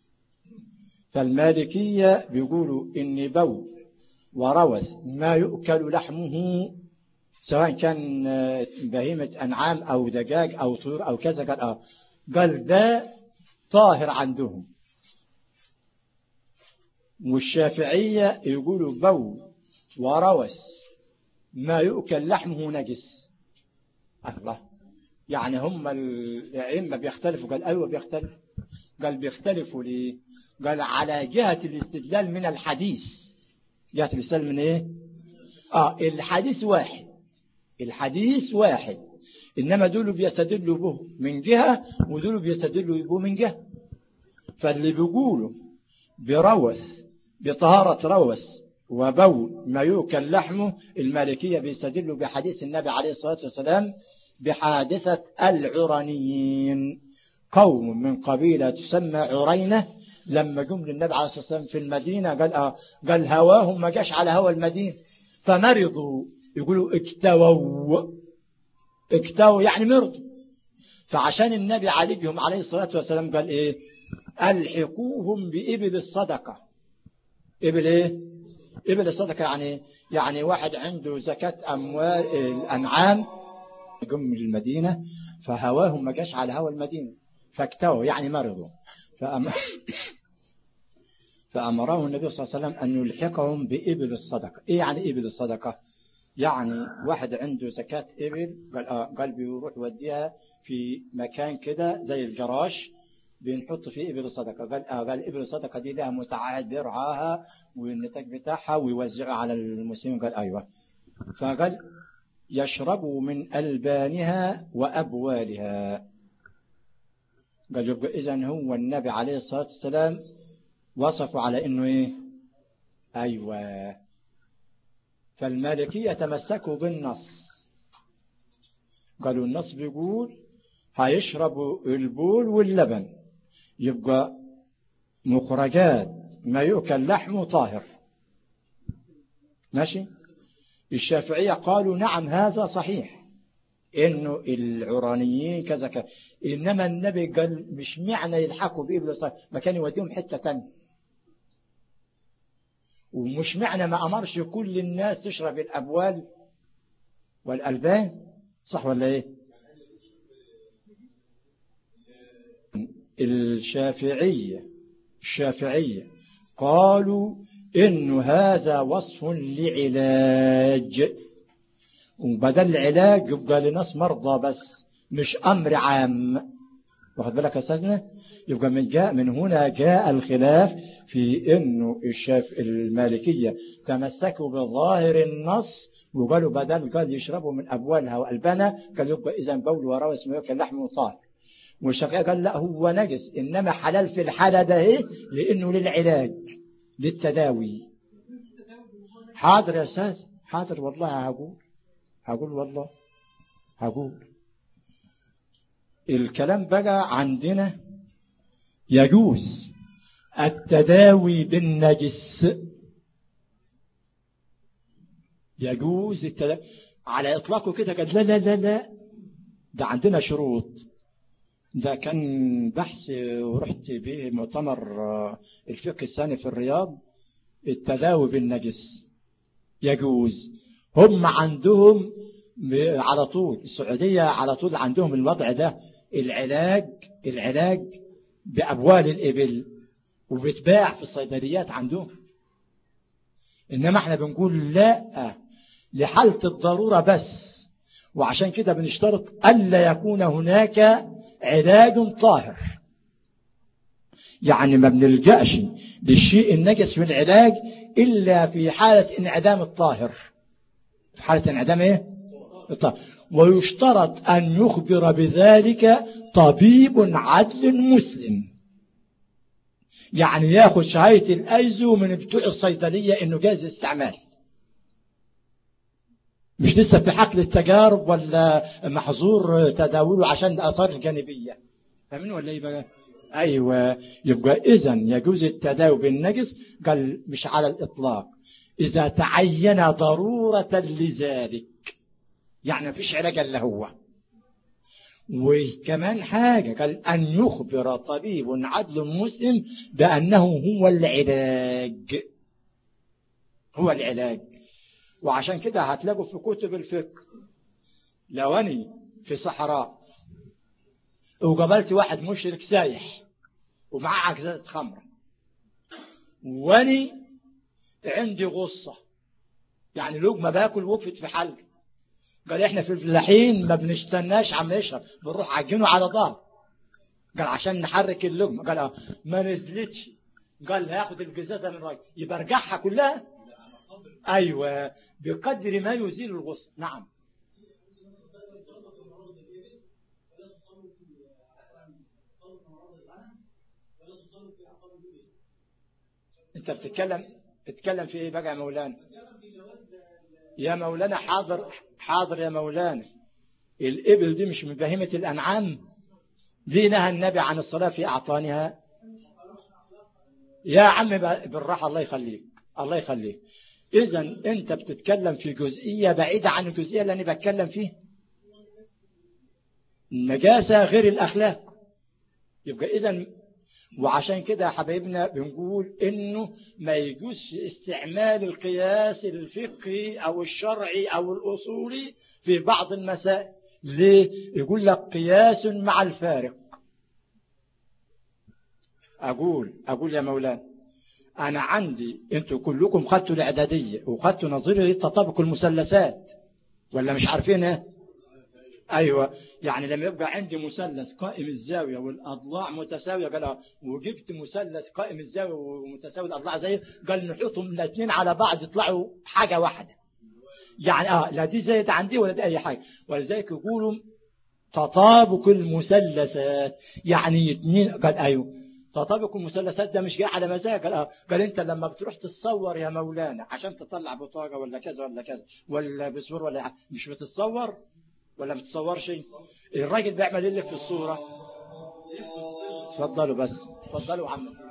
فالمالكية بيقولوا إن بول وروث ما يؤكل لحمه سواء كان بهيمة أنعام أو دجاج أو طيور أو كذا، قال آه قال ده طاهر عندهم. والشافعية يقولوا بول وروث ما يؤكل لحمه نجس. الله، يعني هم الأئمة بيختلفوا؟ قال أيوة بيختلفوا. قال بيختلفوا ليه؟ قال على جهة الاستدلال من الحديث. جهة الاستدلال من إيه؟ آه الحديث واحد، الحديث واحد، إنما دول بيستدلوا به من جهة ودول بيستدلوا به من جهة. فاللي بيقولوا بروث بطهارة روث وبول ما يؤكل لحمه، المالكية بيستدلوا بحديث النبي عليه الصلاة والسلام بحادثة العرانيين، قوم من قبيلة تسمى عرينة لما جم للنبي عليه الصلاة والسلام في المدينة قال آه قال هواهم ما جاش على هوا المدينة فمرضوا، يقولوا اكتووا، اكتووا يعني مرضوا. فعشان النبي عالجهم عليه الصلاة والسلام قال ايه؟ الحقوهم بإبل الصدقة. إبل ايه؟ إبل الصدقة يعني يعني واحد عنده زكاة أموال الأنعام جم للمدينة فهواهم ما جاش على هوا المدينة فاكتووا يعني مرضوا. فأم... فأمره النبي صلى الله عليه وسلم أن يلحقهم بإبل الصدقة. إيه يعني إبل الصدقة؟ يعني واحد عنده زكاة إبل قال آه قال بيروح يوديها في مكان كده زي الجراش بنحط فيه إبل الصدقة. قال آه قال إبل الصدقة دي لها متعاهد بيرعاها والنتاج بتاعها ويوزعها على المسلمين. قال أيوة. فقال يشربوا من ألبانها وأبوالها. قال يبقى إذن هو النبي عليه الصلاة والسلام وصفوا على إنه إيه؟ أيوة. فالمالكية تمسكوا بالنص، قالوا النص بيقول هيشربوا البول واللبن، يبقى مخرجات ما يؤكل لحمه طاهر. ماشي. الشافعية قالوا نعم هذا صحيح إنه العرانيين كذا كذا، إنما النبي قال مش معنى يلحقوا بإبل الصدقة ما كان يوديهم حتة تانية، ومش معنى ما أمرش كل الناس تشرب الأبوال والألبان. صح ولا إيه؟ الشافعية الشافعية قالوا إنه هذا وصف لعلاج، وبدل العلاج يبقى لناس مرضى بس مش أمر عام. واخد بالك يا أستاذنا؟ يبقى من جاء من هنا جاء الخلاف في إنه الشاف المالكية تمسكوا بظاهر النص وقالوا بدل قال يشربوا من أبوالها وألبانها قال يبقى إذن بول وروث ما يؤكل لحمه طاهر. والشافعي قال لا هو نجس إنما حلال في الحالة ده إيه؟ لأنه للعلاج للتداوي. حاضر يا أستاذ حاضر والله هقول هقول والله هقول الكلام بقى عندنا يجوز التداوي بالنجس، يجوز التداوي على إطلاقه كده. قال لا لا لا لا ده عندنا شروط. ده كان بحث ورحت به مؤتمر الفقه الثاني في الرياض. التداوي بالنجس يجوز. هم عندهم على طول السعودية على طول عندهم الوضع ده، العلاج العلاج بأبوال الإبل وبتباع في الصيدليات عندهم. إنما احنا بنقول لا لحالة الضرورة بس، وعشان كده بنشترط ألا يكون هناك علاج طاهر. يعني ما بنلجأش للشيء النجس من العلاج إلا في حالة انعدام الطاهر، في حالة انعدام إيه؟ الطاهر. ويشترط أن يخبر بذلك طبيب عدل مسلم، يعني ياخد شهادة الأيزو من بتوع الصيدلية إنه جايز استعمال، مش لسه في حقل التجارب ولا محظور تداوله عشان الآثار الجانبية. فاهمين ولا إيه بقى؟ أيوة. يبقى إذن يجوز التداوي بالنجس، قال مش على الإطلاق إذا تعين ضرورة لذلك، يعني مفيش علاج إلا هو. وكمان حاجة قال أن يخبر طبيب عدل مسلم بأنه هو العلاج، هو العلاج. وعشان كده هتلاقوا في كتب الفقه لو أني في صحراء وقابلت واحد مشرك سايح ومعاه عجزات خمرة، واني عندي غصة يعني لقمة باكل وقفت في حلقة، قال احنا في الفلاحين ما بنستناش عم نشرب، بنروح عجينه على ظهر، قال عشان نحرك اللقمة، قال اه ما نزلتش، قال هياخد الجزازة من راجل يبقى رجعها كلها. ايوه بقدر ما يزيل الغصة. نعم. انت بتتكلم بتتكلم في ايه بقى يا مولانا؟ يا مولانا حاضر حاضر يا مولانا، الإبل دي مش من بهيمة الأنعام؟ دي نهى النبي عن الصلاة في أعطانها. يا عم بالراحة، الله يخليك الله يخليك. إذا أنت بتتكلم في جزئية بعيدة عن الجزئية اللي أنا بتكلم فيه. النجاسة غير الأخلاق. يبقى إذا وعشان كده يا حبايبنا بنقول إنه ما يجوز استعمال القياس الفقهي أو الشرعي أو الأصولي في بعض المسائل. ليه؟ يقول لك قياس مع الفارق. أقول أقول يا مولانا، أنا عندي أنتوا كلكم خدتوا الإعدادية وخدتوا نظرية تطابق المثلثات ولا مش عارفين إيه؟ أيوة. يعني لما يبقى عندي مثلث قائم الزاوية والأضلاع متساوية، قال وجبت مثلث قائم الزاوية ومتساوي الأضلاع زي، قال نحطهم الاثنين على بعض يطلعوا حاجة واحدة. يعني آه لا دي زايد عندي ولا دي أي حاجة. ولذلك يقولوا تطابق المثلثات، يعني اثنين. قال أيوة تطابق المثلثات ده مش جاي على مزاج. قال آه قال أنت لما بتروح تتصور يا مولانا عشان تطلع بطاقة ولا كذا ولا كذا ولا باسبور ولا مش بتتصور ولا ما بتصورش؟ الراجل بيعمل اللي في الصورة. اتفضلوا بس اتفضلوا عم.